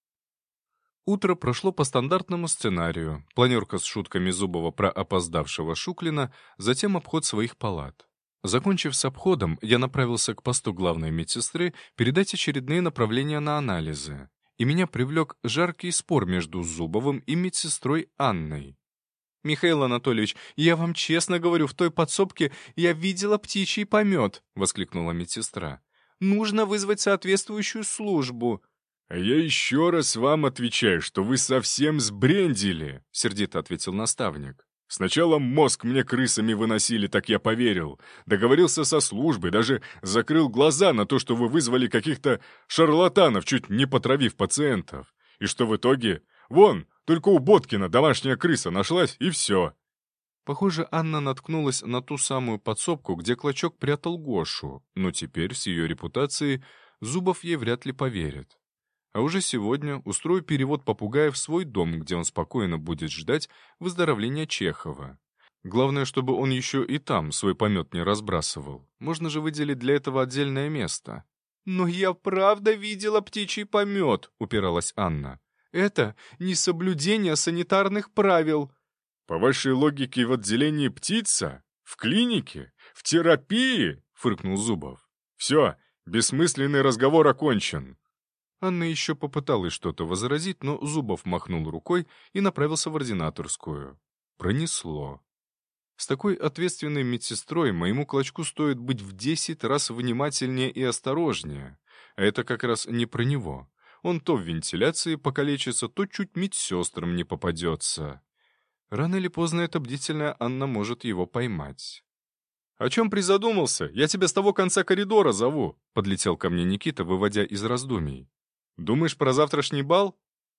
Утро прошло по стандартному сценарию. Планерка с шутками Зубова про опоздавшего Шуклина, затем обход своих палат. Закончив с обходом, я направился к посту главной медсестры передать очередные направления на анализы. И меня привлек жаркий спор между Зубовым и медсестрой Анной. «Михаил Анатольевич, я вам честно говорю, в той подсобке я видела птичий помет», — воскликнула медсестра. «Нужно вызвать соответствующую службу». «А я еще раз вам отвечаю, что вы совсем сбрендили», — сердито ответил наставник. «Сначала мозг мне крысами выносили, так я поверил. Договорился со службой, даже закрыл глаза на то, что вы вызвали каких-то шарлатанов, чуть не потравив пациентов. И что в итоге? Вон, только у Боткина домашняя крыса нашлась, и все». Похоже, Анна наткнулась на ту самую подсобку, где Клочок прятал Гошу, но теперь с ее репутацией Зубов ей вряд ли поверит. А уже сегодня устрою перевод попугая в свой дом, где он спокойно будет ждать выздоровления Чехова. Главное, чтобы он еще и там свой помет не разбрасывал. Можно же выделить для этого отдельное место. «Но я правда видела птичий помет», — упиралась Анна. «Это несоблюдение санитарных правил». «По вашей логике, в отделении птица? В клинике? В терапии?» — фыркнул Зубов. «Все, бессмысленный разговор окончен». Анна еще попыталась что-то возразить, но Зубов махнул рукой и направился в ординаторскую. Пронесло. С такой ответственной медсестрой моему Клочку стоит быть в десять раз внимательнее и осторожнее. А это как раз не про него. Он то в вентиляции покалечится, то чуть медсестрам не попадется. Рано или поздно эта бдительная Анна может его поймать. «О чем призадумался? Я тебя с того конца коридора зову», — подлетел ко мне Никита, выводя из раздумий. «Думаешь про завтрашний бал?»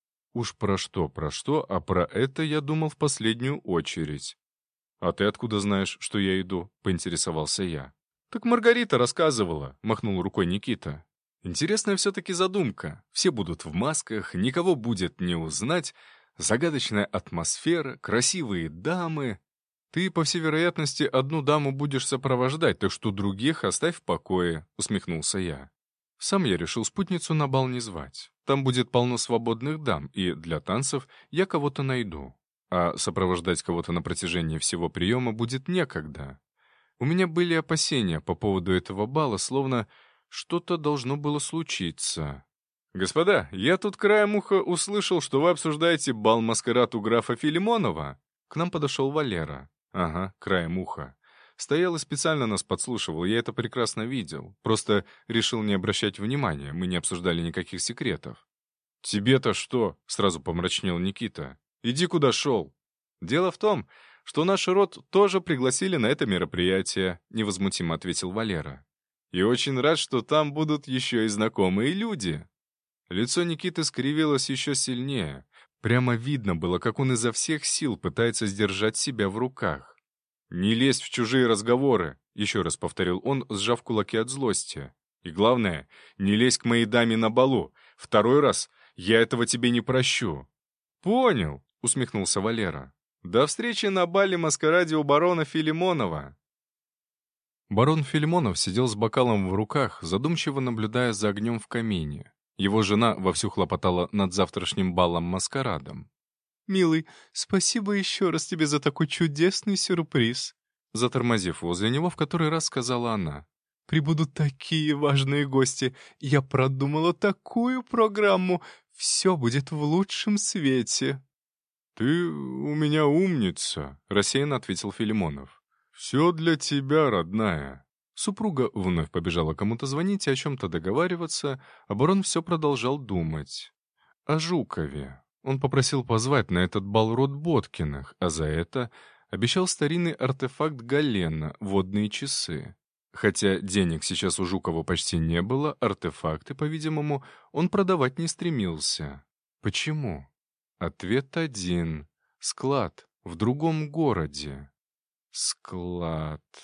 Уж про что, про что, а про это я думал в последнюю очередь. «А ты откуда знаешь, что я иду?» — поинтересовался я. «Так Маргарита рассказывала», — махнул рукой Никита. «Интересная все-таки задумка. Все будут в масках, никого будет не узнать. Загадочная атмосфера, красивые дамы. Ты, по всей вероятности, одну даму будешь сопровождать, так что других оставь в покое», — усмехнулся я. Сам я решил спутницу на бал не звать. Там будет полно свободных дам, и для танцев я кого-то найду. А сопровождать кого-то на протяжении всего приема будет некогда. У меня были опасения по поводу этого бала, словно что-то должно было случиться. «Господа, я тут краем уха услышал, что вы обсуждаете бал-маскарад у графа Филимонова». К нам подошел Валера. Ага, краем уха. Стоял и специально нас подслушивал, я это прекрасно видел. Просто решил не обращать внимания, мы не обсуждали никаких секретов. «Тебе-то что?» — сразу помрачнел Никита. «Иди куда шел». «Дело в том, что наш род тоже пригласили на это мероприятие», — невозмутимо ответил Валера. «И очень рад, что там будут еще и знакомые люди». Лицо Никиты скривилось еще сильнее. Прямо видно было, как он изо всех сил пытается сдержать себя в руках. «Не лезь в чужие разговоры», — еще раз повторил он, сжав кулаки от злости. «И главное, не лезь к моей даме на балу. Второй раз я этого тебе не прощу». «Понял», — усмехнулся Валера. «До встречи на бале-маскараде у барона Филимонова». Барон Филимонов сидел с бокалом в руках, задумчиво наблюдая за огнем в камине. Его жена вовсю хлопотала над завтрашним балом-маскарадом. «Милый, спасибо еще раз тебе за такой чудесный сюрприз», затормозив возле него, в который раз сказала она. «Прибудут такие важные гости. Я продумала такую программу. Все будет в лучшем свете». «Ты у меня умница», — рассеянно ответил Филимонов. «Все для тебя, родная». Супруга вновь побежала кому-то звонить и о чем-то договариваться, а барон все продолжал думать. О Жукове. Он попросил позвать на этот бал род Боткиных, а за это обещал старинный артефакт Галена — водные часы. Хотя денег сейчас у Жукова почти не было, артефакты, по-видимому, он продавать не стремился. Почему? Ответ один. Склад в другом городе. Склад.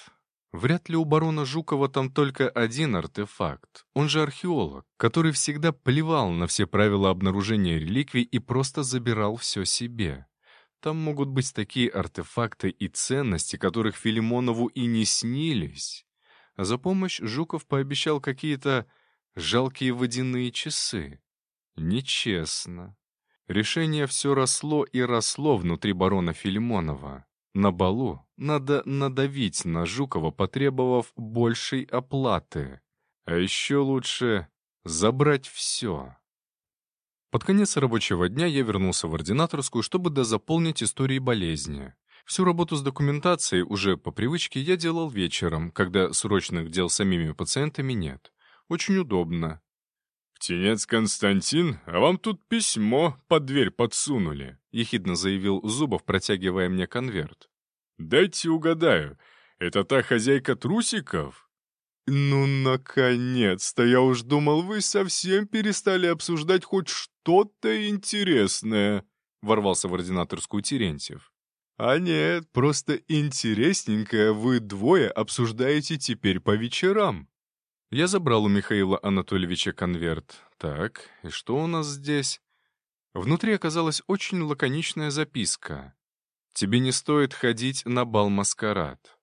Вряд ли у барона Жукова там только один артефакт. Он же археолог, который всегда плевал на все правила обнаружения реликвий и просто забирал все себе. Там могут быть такие артефакты и ценности, которых Филимонову и не снились. А за помощь Жуков пообещал какие-то жалкие водяные часы. Нечестно. Решение все росло и росло внутри барона Филимонова. На балу надо надавить на Жукова, потребовав большей оплаты. А еще лучше забрать все. Под конец рабочего дня я вернулся в ординаторскую, чтобы дозаполнить истории болезни. Всю работу с документацией уже по привычке я делал вечером, когда срочных дел с самими пациентами нет. Очень удобно. «Птенец Константин, а вам тут письмо под дверь подсунули», — ехидно заявил Зубов, протягивая мне конверт. «Дайте угадаю, это та хозяйка трусиков?» «Ну, наконец-то! Я уж думал, вы совсем перестали обсуждать хоть что-то интересное!» — ворвался в ординаторскую Терентьев. «А нет, просто интересненькое вы двое обсуждаете теперь по вечерам». Я забрал у Михаила Анатольевича конверт. Так, и что у нас здесь? Внутри оказалась очень лаконичная записка. «Тебе не стоит ходить на бал-маскарад».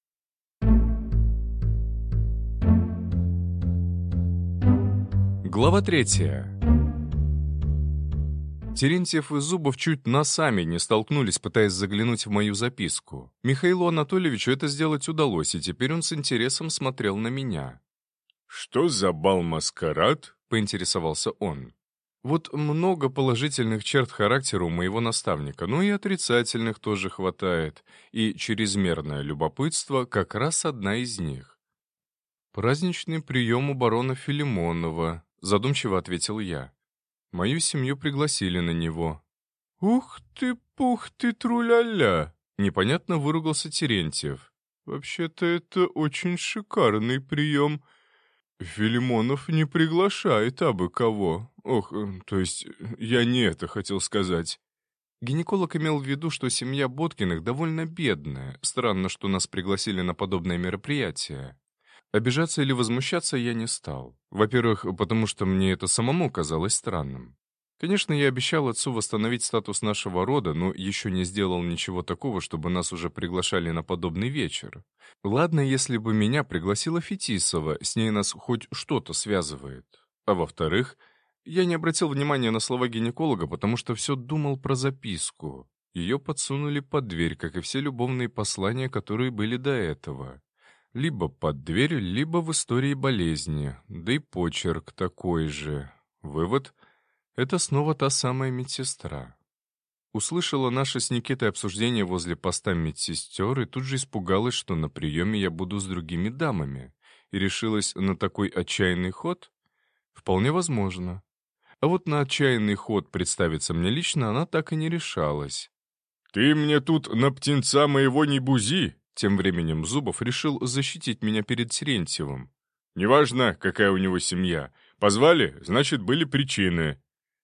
Глава третья. Терентьев и Зубов чуть носами не столкнулись, пытаясь заглянуть в мою записку. Михаилу Анатольевичу это сделать удалось, и теперь он с интересом смотрел на меня. «Что за бал-маскарад?» — поинтересовался он. Вот много положительных черт характера у моего наставника, но и отрицательных тоже хватает, и чрезмерное любопытство как раз одна из них. «Праздничный прием у барона Филимонова», — задумчиво ответил я. Мою семью пригласили на него. «Ух ты, пух ты, тру-ля-ля!» — непонятно выругался Терентьев. «Вообще-то это очень шикарный прием. Филимонов не приглашает абы кого. Ох, то есть я не это хотел сказать». Гинеколог имел в виду, что семья Боткиных довольно бедная. Странно, что нас пригласили на подобное мероприятие. Обижаться или возмущаться я не стал. Во-первых, потому что мне это самому казалось странным. Конечно, я обещал отцу восстановить статус нашего рода, но еще не сделал ничего такого, чтобы нас уже приглашали на подобный вечер. Ладно, если бы меня пригласила Фетисова, с ней нас хоть что-то связывает. А во-вторых, я не обратил внимания на слова гинеколога, потому что все думал про записку. Ее подсунули под дверь, как и все любовные послания, которые были до этого. Либо под дверь, либо в истории болезни, да и почерк такой же. Вывод — это снова та самая медсестра. Услышала наше с Никитой обсуждение возле поста медсестер и тут же испугалась, что на приеме я буду с другими дамами, и решилась на такой отчаянный ход? Вполне возможно. А вот на отчаянный ход представиться мне лично она так и не решалась. «Ты мне тут на птенца моего не бузи!» Тем временем Зубов решил защитить меня перед Терентьевым. «Неважно, какая у него семья. Позвали, значит, были причины».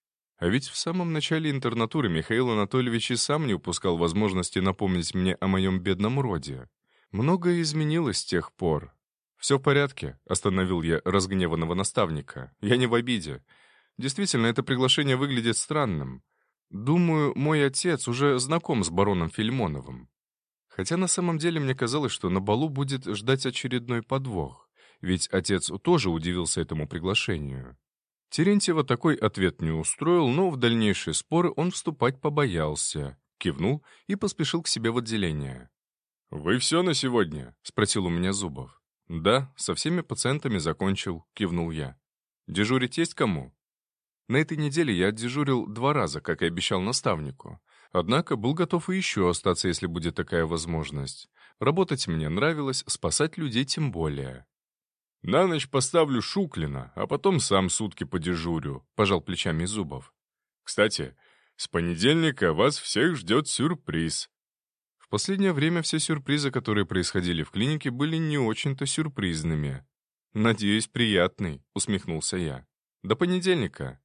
А ведь в самом начале интернатуры Михаил Анатольевич и сам не упускал возможности напомнить мне о моем бедном роде. Многое изменилось с тех пор. «Все в порядке», — остановил я разгневанного наставника. «Я не в обиде. Действительно, это приглашение выглядит странным. Думаю, мой отец уже знаком с бароном Филимоновым. Хотя на самом деле мне казалось, что на балу будет ждать очередной подвох, ведь отец тоже удивился этому приглашению. Терентьева такой ответ не устроил, но в дальнейшие споры он вступать побоялся, кивнул и поспешил к себе в отделение. «Вы все на сегодня?» — спросил у меня Зубов. «Да, со всеми пациентами закончил», — кивнул я. «Дежурить есть кому?» На этой неделе я отдежурил два раза, как и обещал наставнику. Однако был готов и еще остаться, если будет такая возможность. Работать мне нравилось, спасать людей тем более. «На ночь поставлю Шуклина, а потом сам сутки подежурю», — пожал плечами Зубов. «Кстати, с понедельника вас всех ждет сюрприз». В последнее время все сюрпризы, которые происходили в клинике, были не очень-то сюрпризными. «Надеюсь, приятный», — усмехнулся я. «До понедельника».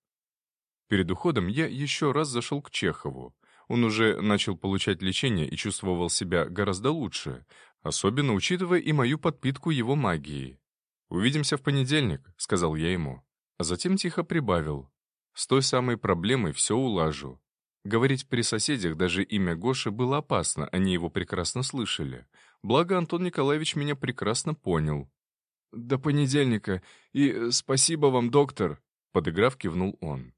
Перед уходом я еще раз зашел к Чехову. Он уже начал получать лечение и чувствовал себя гораздо лучше, особенно учитывая и мою подпитку его магией. «Увидимся в понедельник», — сказал я ему, а затем тихо прибавил. «С той самой проблемой все улажу». Говорить при соседях даже имя Гоши было опасно, они его прекрасно слышали. Благо, Антон Николаевич меня прекрасно понял. «До понедельника, и спасибо вам, доктор», — подыграв, кивнул он.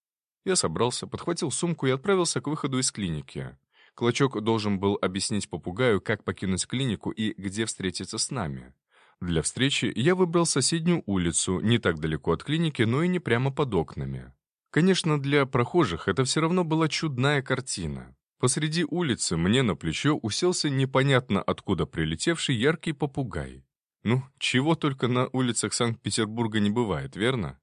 Я собрался, подхватил сумку и отправился к выходу из клиники. Клочок должен был объяснить попугаю, как покинуть клинику и где встретиться с нами. Для встречи я выбрал соседнюю улицу, не так далеко от клиники, но и не прямо под окнами. Конечно, для прохожих это все равно была чудная картина. Посреди улицы мне на плечо уселся непонятно откуда прилетевший яркий попугай. Ну, чего только на улицах Санкт-Петербурга не бывает, верно?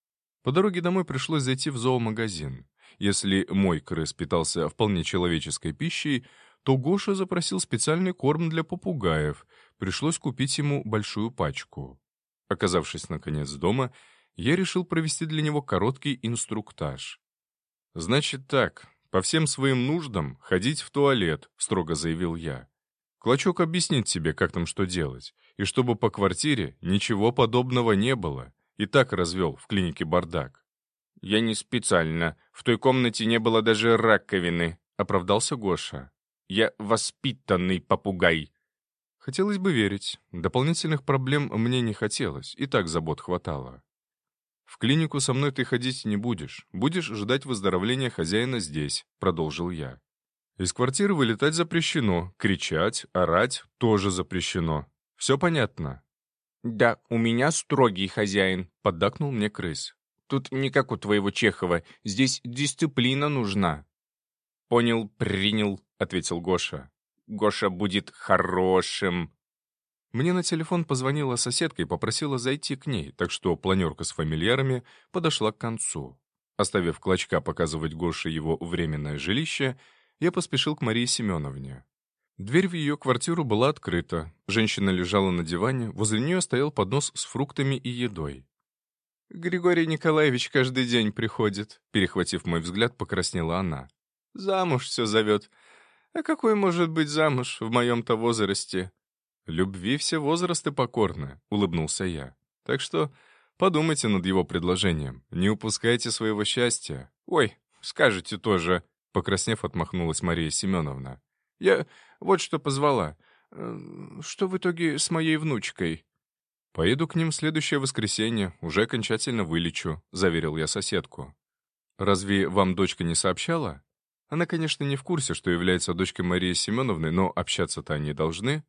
По дороге домой пришлось зайти в зоомагазин. Если мой крыс питался вполне человеческой пищей, то Гоша запросил специальный корм для попугаев. Пришлось купить ему большую пачку. Оказавшись, наконец, дома, я решил провести для него короткий инструктаж. «Значит так, по всем своим нуждам ходить в туалет», — строго заявил я. «Клочок объяснит тебе, как там что делать, и чтобы по квартире ничего подобного не было. И так развел в клинике бардак». «Я не специально. В той комнате не было даже раковины», — оправдался Гоша. «Я воспитанный попугай». Хотелось бы верить. Дополнительных проблем мне не хотелось, и так забот хватало. «В клинику со мной ты ходить не будешь. Будешь ждать выздоровления хозяина здесь», — продолжил я. «Из квартиры вылетать запрещено, кричать, орать тоже запрещено. Все понятно?» «Да, у меня строгий хозяин», — поддакнул мне крыс. «Тут не как у твоего Чехова. Здесь дисциплина нужна». «Понял, принял», — ответил Гоша. «Гоша будет хорошим». Мне на телефон позвонила соседка и попросила зайти к ней, так что планерка с фамильярами подошла к концу. Оставив Клочка показывать Гоше его временное жилище, я поспешил к Марии Семеновне. Дверь в ее квартиру была открыта. Женщина лежала на диване, возле нее стоял поднос с фруктами и едой. «Григорий Николаевич каждый день приходит», — перехватив мой взгляд, покраснела она. «Замуж все зовет. А какой может быть замуж в моем-то возрасте?» «Любви все возрасты покорны», — улыбнулся я. «Так что подумайте над его предложением. Не упускайте своего счастья». «Ой, скажете тоже», — покраснев, отмахнулась Мария Семеновна. «Я вот что позвала. Что в итоге с моей внучкой?» «Поеду к ним в следующее воскресенье, уже окончательно вылечу», — заверил я соседку. «Разве вам дочка не сообщала? Она, конечно, не в курсе, что является дочкой Марии Семеновны, но общаться-то они должны».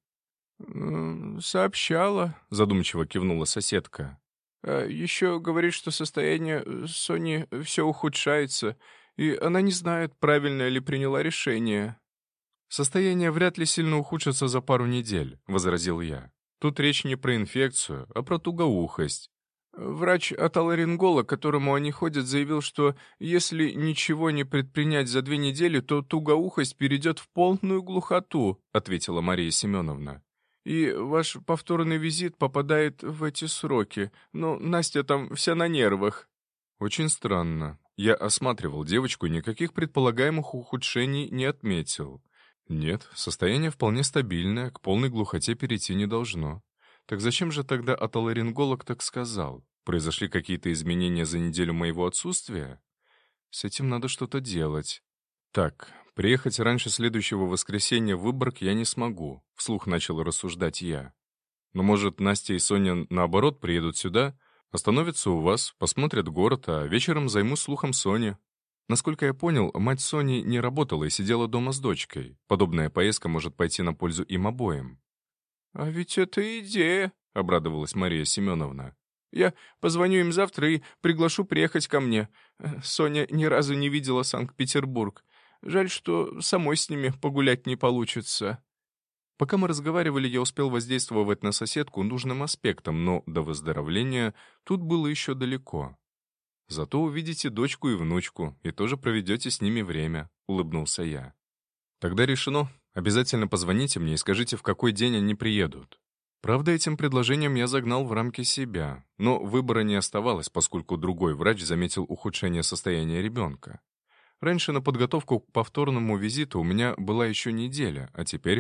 «Сообщала», — задумчиво кивнула соседка. «А еще говорит, что состояние Сони все ухудшается, и она не знает, правильно ли приняла решение». «Состояние вряд ли сильно ухудшится за пару недель», — возразил я. «Тут речь не про инфекцию, а про тугоухость». Врач-отоларинголог, к которому они ходят, заявил, что если ничего не предпринять за две недели, то тугоухость перейдет в полную глухоту», — ответила Мария Семеновна. «И ваш повторный визит попадает в эти сроки. Но Настя там вся на нервах». «Очень странно. Я осматривал девочку и никаких предполагаемых ухудшений не отметил. Нет, состояние вполне стабильное, к полной глухоте перейти не должно. Так зачем же тогда отоларинголог так сказал? Произошли какие-то изменения за неделю моего отсутствия? С этим надо что-то делать. Так, приехать раньше следующего воскресенья в Выборг я не смогу», — вслух начал рассуждать я. «Но, может, Настя и Соня, наоборот, приедут сюда, остановятся у вас, посмотрят город, а вечером займусь слухом Сони». Насколько я понял, мать Сони не работала и сидела дома с дочкой. Подобная поездка может пойти на пользу им обоим. «А ведь это идея», — обрадовалась Мария Семеновна. «Я позвоню им завтра и приглашу приехать ко мне. Соня ни разу не видела Санкт-Петербург. Жаль, что самой с ними погулять не получится». Пока мы разговаривали, я успел воздействовать на соседку нужным аспектом, но до выздоровления тут было еще далеко. «Зато увидите дочку и внучку, и тоже проведете с ними время», — улыбнулся я. «Тогда решено. Обязательно позвоните мне и скажите, в какой день они приедут». Правда, этим предложением я загнал в рамки себя, но выбора не оставалось, поскольку другой врач заметил ухудшение состояния ребенка. Раньше на подготовку к повторному визиту у меня была еще неделя, а теперь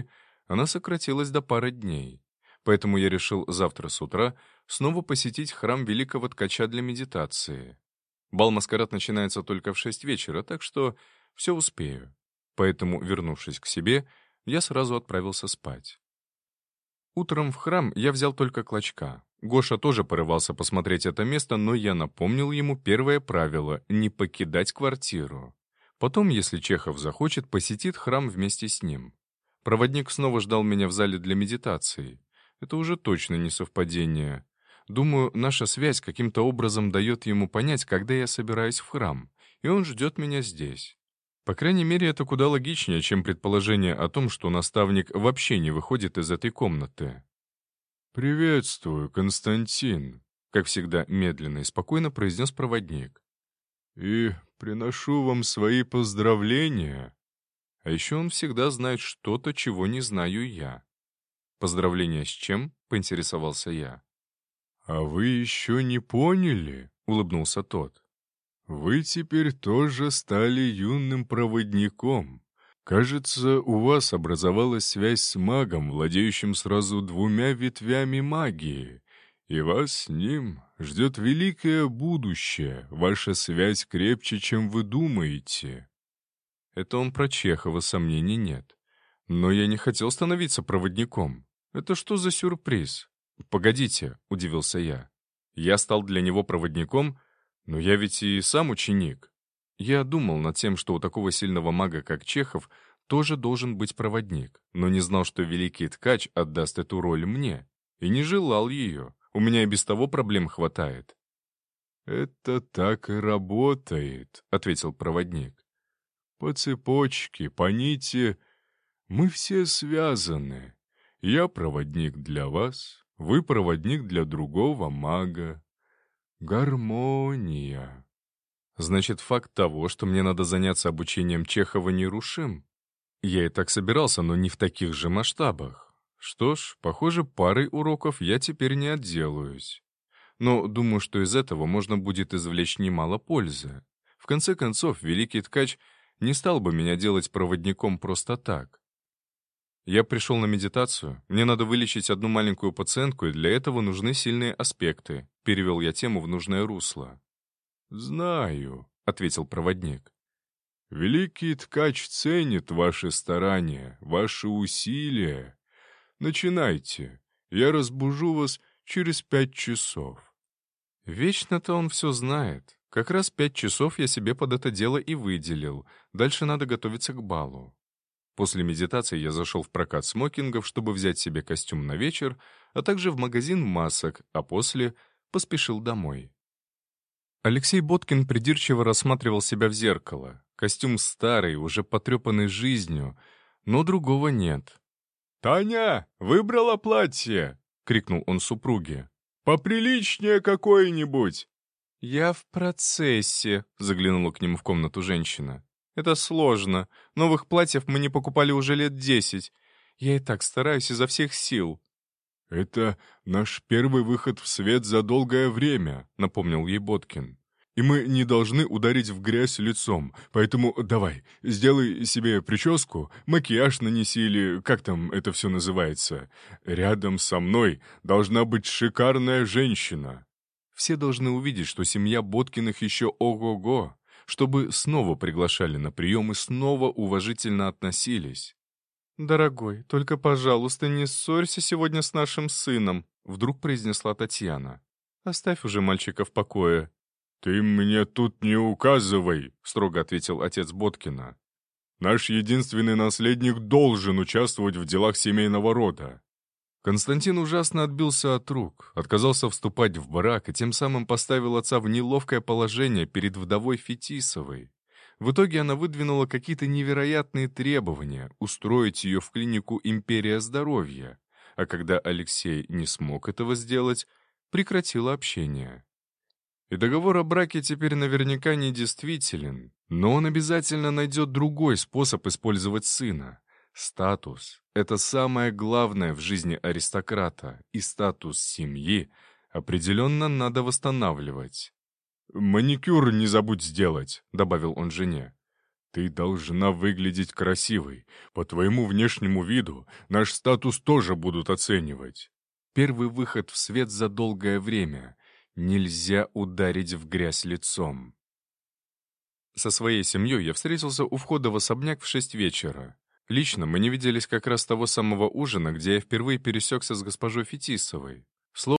она сократилась до пары дней. Поэтому я решил завтра с утра снова посетить храм великого ткача для медитации. Бал-маскарад начинается только в шесть вечера, так что все успею. Поэтому, вернувшись к себе, я сразу отправился спать. Утром в храм я взял только Клочка. Гоша тоже порывался посмотреть это место, но я напомнил ему первое правило — не покидать квартиру. Потом, если Чехов захочет, посетит храм вместе с ним. Проводник снова ждал меня в зале для медитации. Это уже точно не совпадение. Думаю, наша связь каким-то образом дает ему понять, когда я собираюсь в храм, и он ждет меня здесь. По крайней мере, это куда логичнее, чем предположение о том, что наставник вообще не выходит из этой комнаты. «Приветствую, Константин», — как всегда медленно и спокойно произнес проводник. «И приношу вам свои поздравления». А еще он всегда знает что-то, чего не знаю я. «Поздравления с чем?» — поинтересовался я. «А вы еще не поняли?» — улыбнулся тот. «Вы теперь тоже стали юным проводником. Кажется, у вас образовалась связь с магом, владеющим сразу двумя ветвями магии, и вас с ним ждет великое будущее. Ваша связь крепче, чем вы думаете». Это он про Чехова, сомнений нет. Но я не хотел становиться проводником. Это что за сюрприз? «Погодите», — удивился я. «Я стал для него проводником, но я ведь и сам ученик». Я думал над тем, что у такого сильного мага, как Чехов, тоже должен быть проводник, но не знал, что великий ткач отдаст эту роль мне, и не желал ее. У меня и без того проблем хватает. «Это так и работает», — ответил проводник. «По цепочке, по нити мы все связаны. Я проводник для вас, вы проводник для другого мага. Гармония». Значит, факт того, что мне надо заняться обучением Чехова, нерушим. Я и так собирался, но не в таких же масштабах. Что ж, похоже, парой уроков я теперь не отделаюсь. Но думаю, что из этого можно будет извлечь немало пользы. В конце концов, великий ткач не стал бы меня делать проводником просто так. Я пришел на медитацию, мне надо вылечить одну маленькую пациентку, и для этого нужны сильные аспекты. Перевел я тему в нужное русло. «Знаю», — ответил проводник. «Великий ткач ценит ваши старания, ваши усилия. Начинайте, я разбужу вас через пять часов». Вечно-то он все знает. Как раз пять часов я себе под это дело и выделил. Дальше надо готовиться к балу. После медитации я зашел в прокат смокингов, чтобы взять себе костюм на вечер, а также в магазин масок, а после поспешил домой. Алексей Боткин придирчиво рассматривал себя в зеркало. Костюм старый, уже потрепанный жизнью, но другого нет. «Таня, выбрала платье!» — крикнул он супруге. «Поприличнее какое-нибудь!» «Я в процессе», — заглянула к нему в комнату женщина. «Это сложно. Новых платьев мы не покупали уже лет десять. Я и так стараюсь изо всех сил». «Это наш первый выход в свет за долгое время», — напомнил ей Боткин. «И мы не должны ударить в грязь лицом, поэтому давай, сделай себе прическу, макияж нанеси или как там это все называется. Рядом со мной должна быть шикарная женщина». Все должны увидеть, что семья Боткиных еще ого-го, чтобы снова приглашали на прием и снова уважительно относились. «Дорогой, только, пожалуйста, не ссорься сегодня с нашим сыном», — вдруг произнесла Татьяна. «Оставь уже мальчика в покое». «Ты мне тут не указывай», — строго ответил отец Боткина. «Наш единственный наследник должен участвовать в делах семейного рода». Константин ужасно отбился от рук, отказался вступать в брак и тем самым поставил отца в неловкое положение перед вдовой Фетисовой. В итоге она выдвинула какие-то невероятные требования устроить ее в клинику «Империя здоровья», а когда Алексей не смог этого сделать, прекратила общение. И договор о браке теперь наверняка недействителен, но он обязательно найдет другой способ использовать сына. Статус — это самое главное в жизни аристократа, и статус семьи определенно надо восстанавливать. «Маникюр не забудь сделать», — добавил он жене. «Ты должна выглядеть красивой. По твоему внешнему виду наш статус тоже будут оценивать». Первый выход в свет за долгое время. Нельзя ударить в грязь лицом. Со своей семьей я встретился у входа в особняк в шесть вечера. Лично мы не виделись как раз с того самого ужина, где я впервые пересекся с госпожой Фетисовой.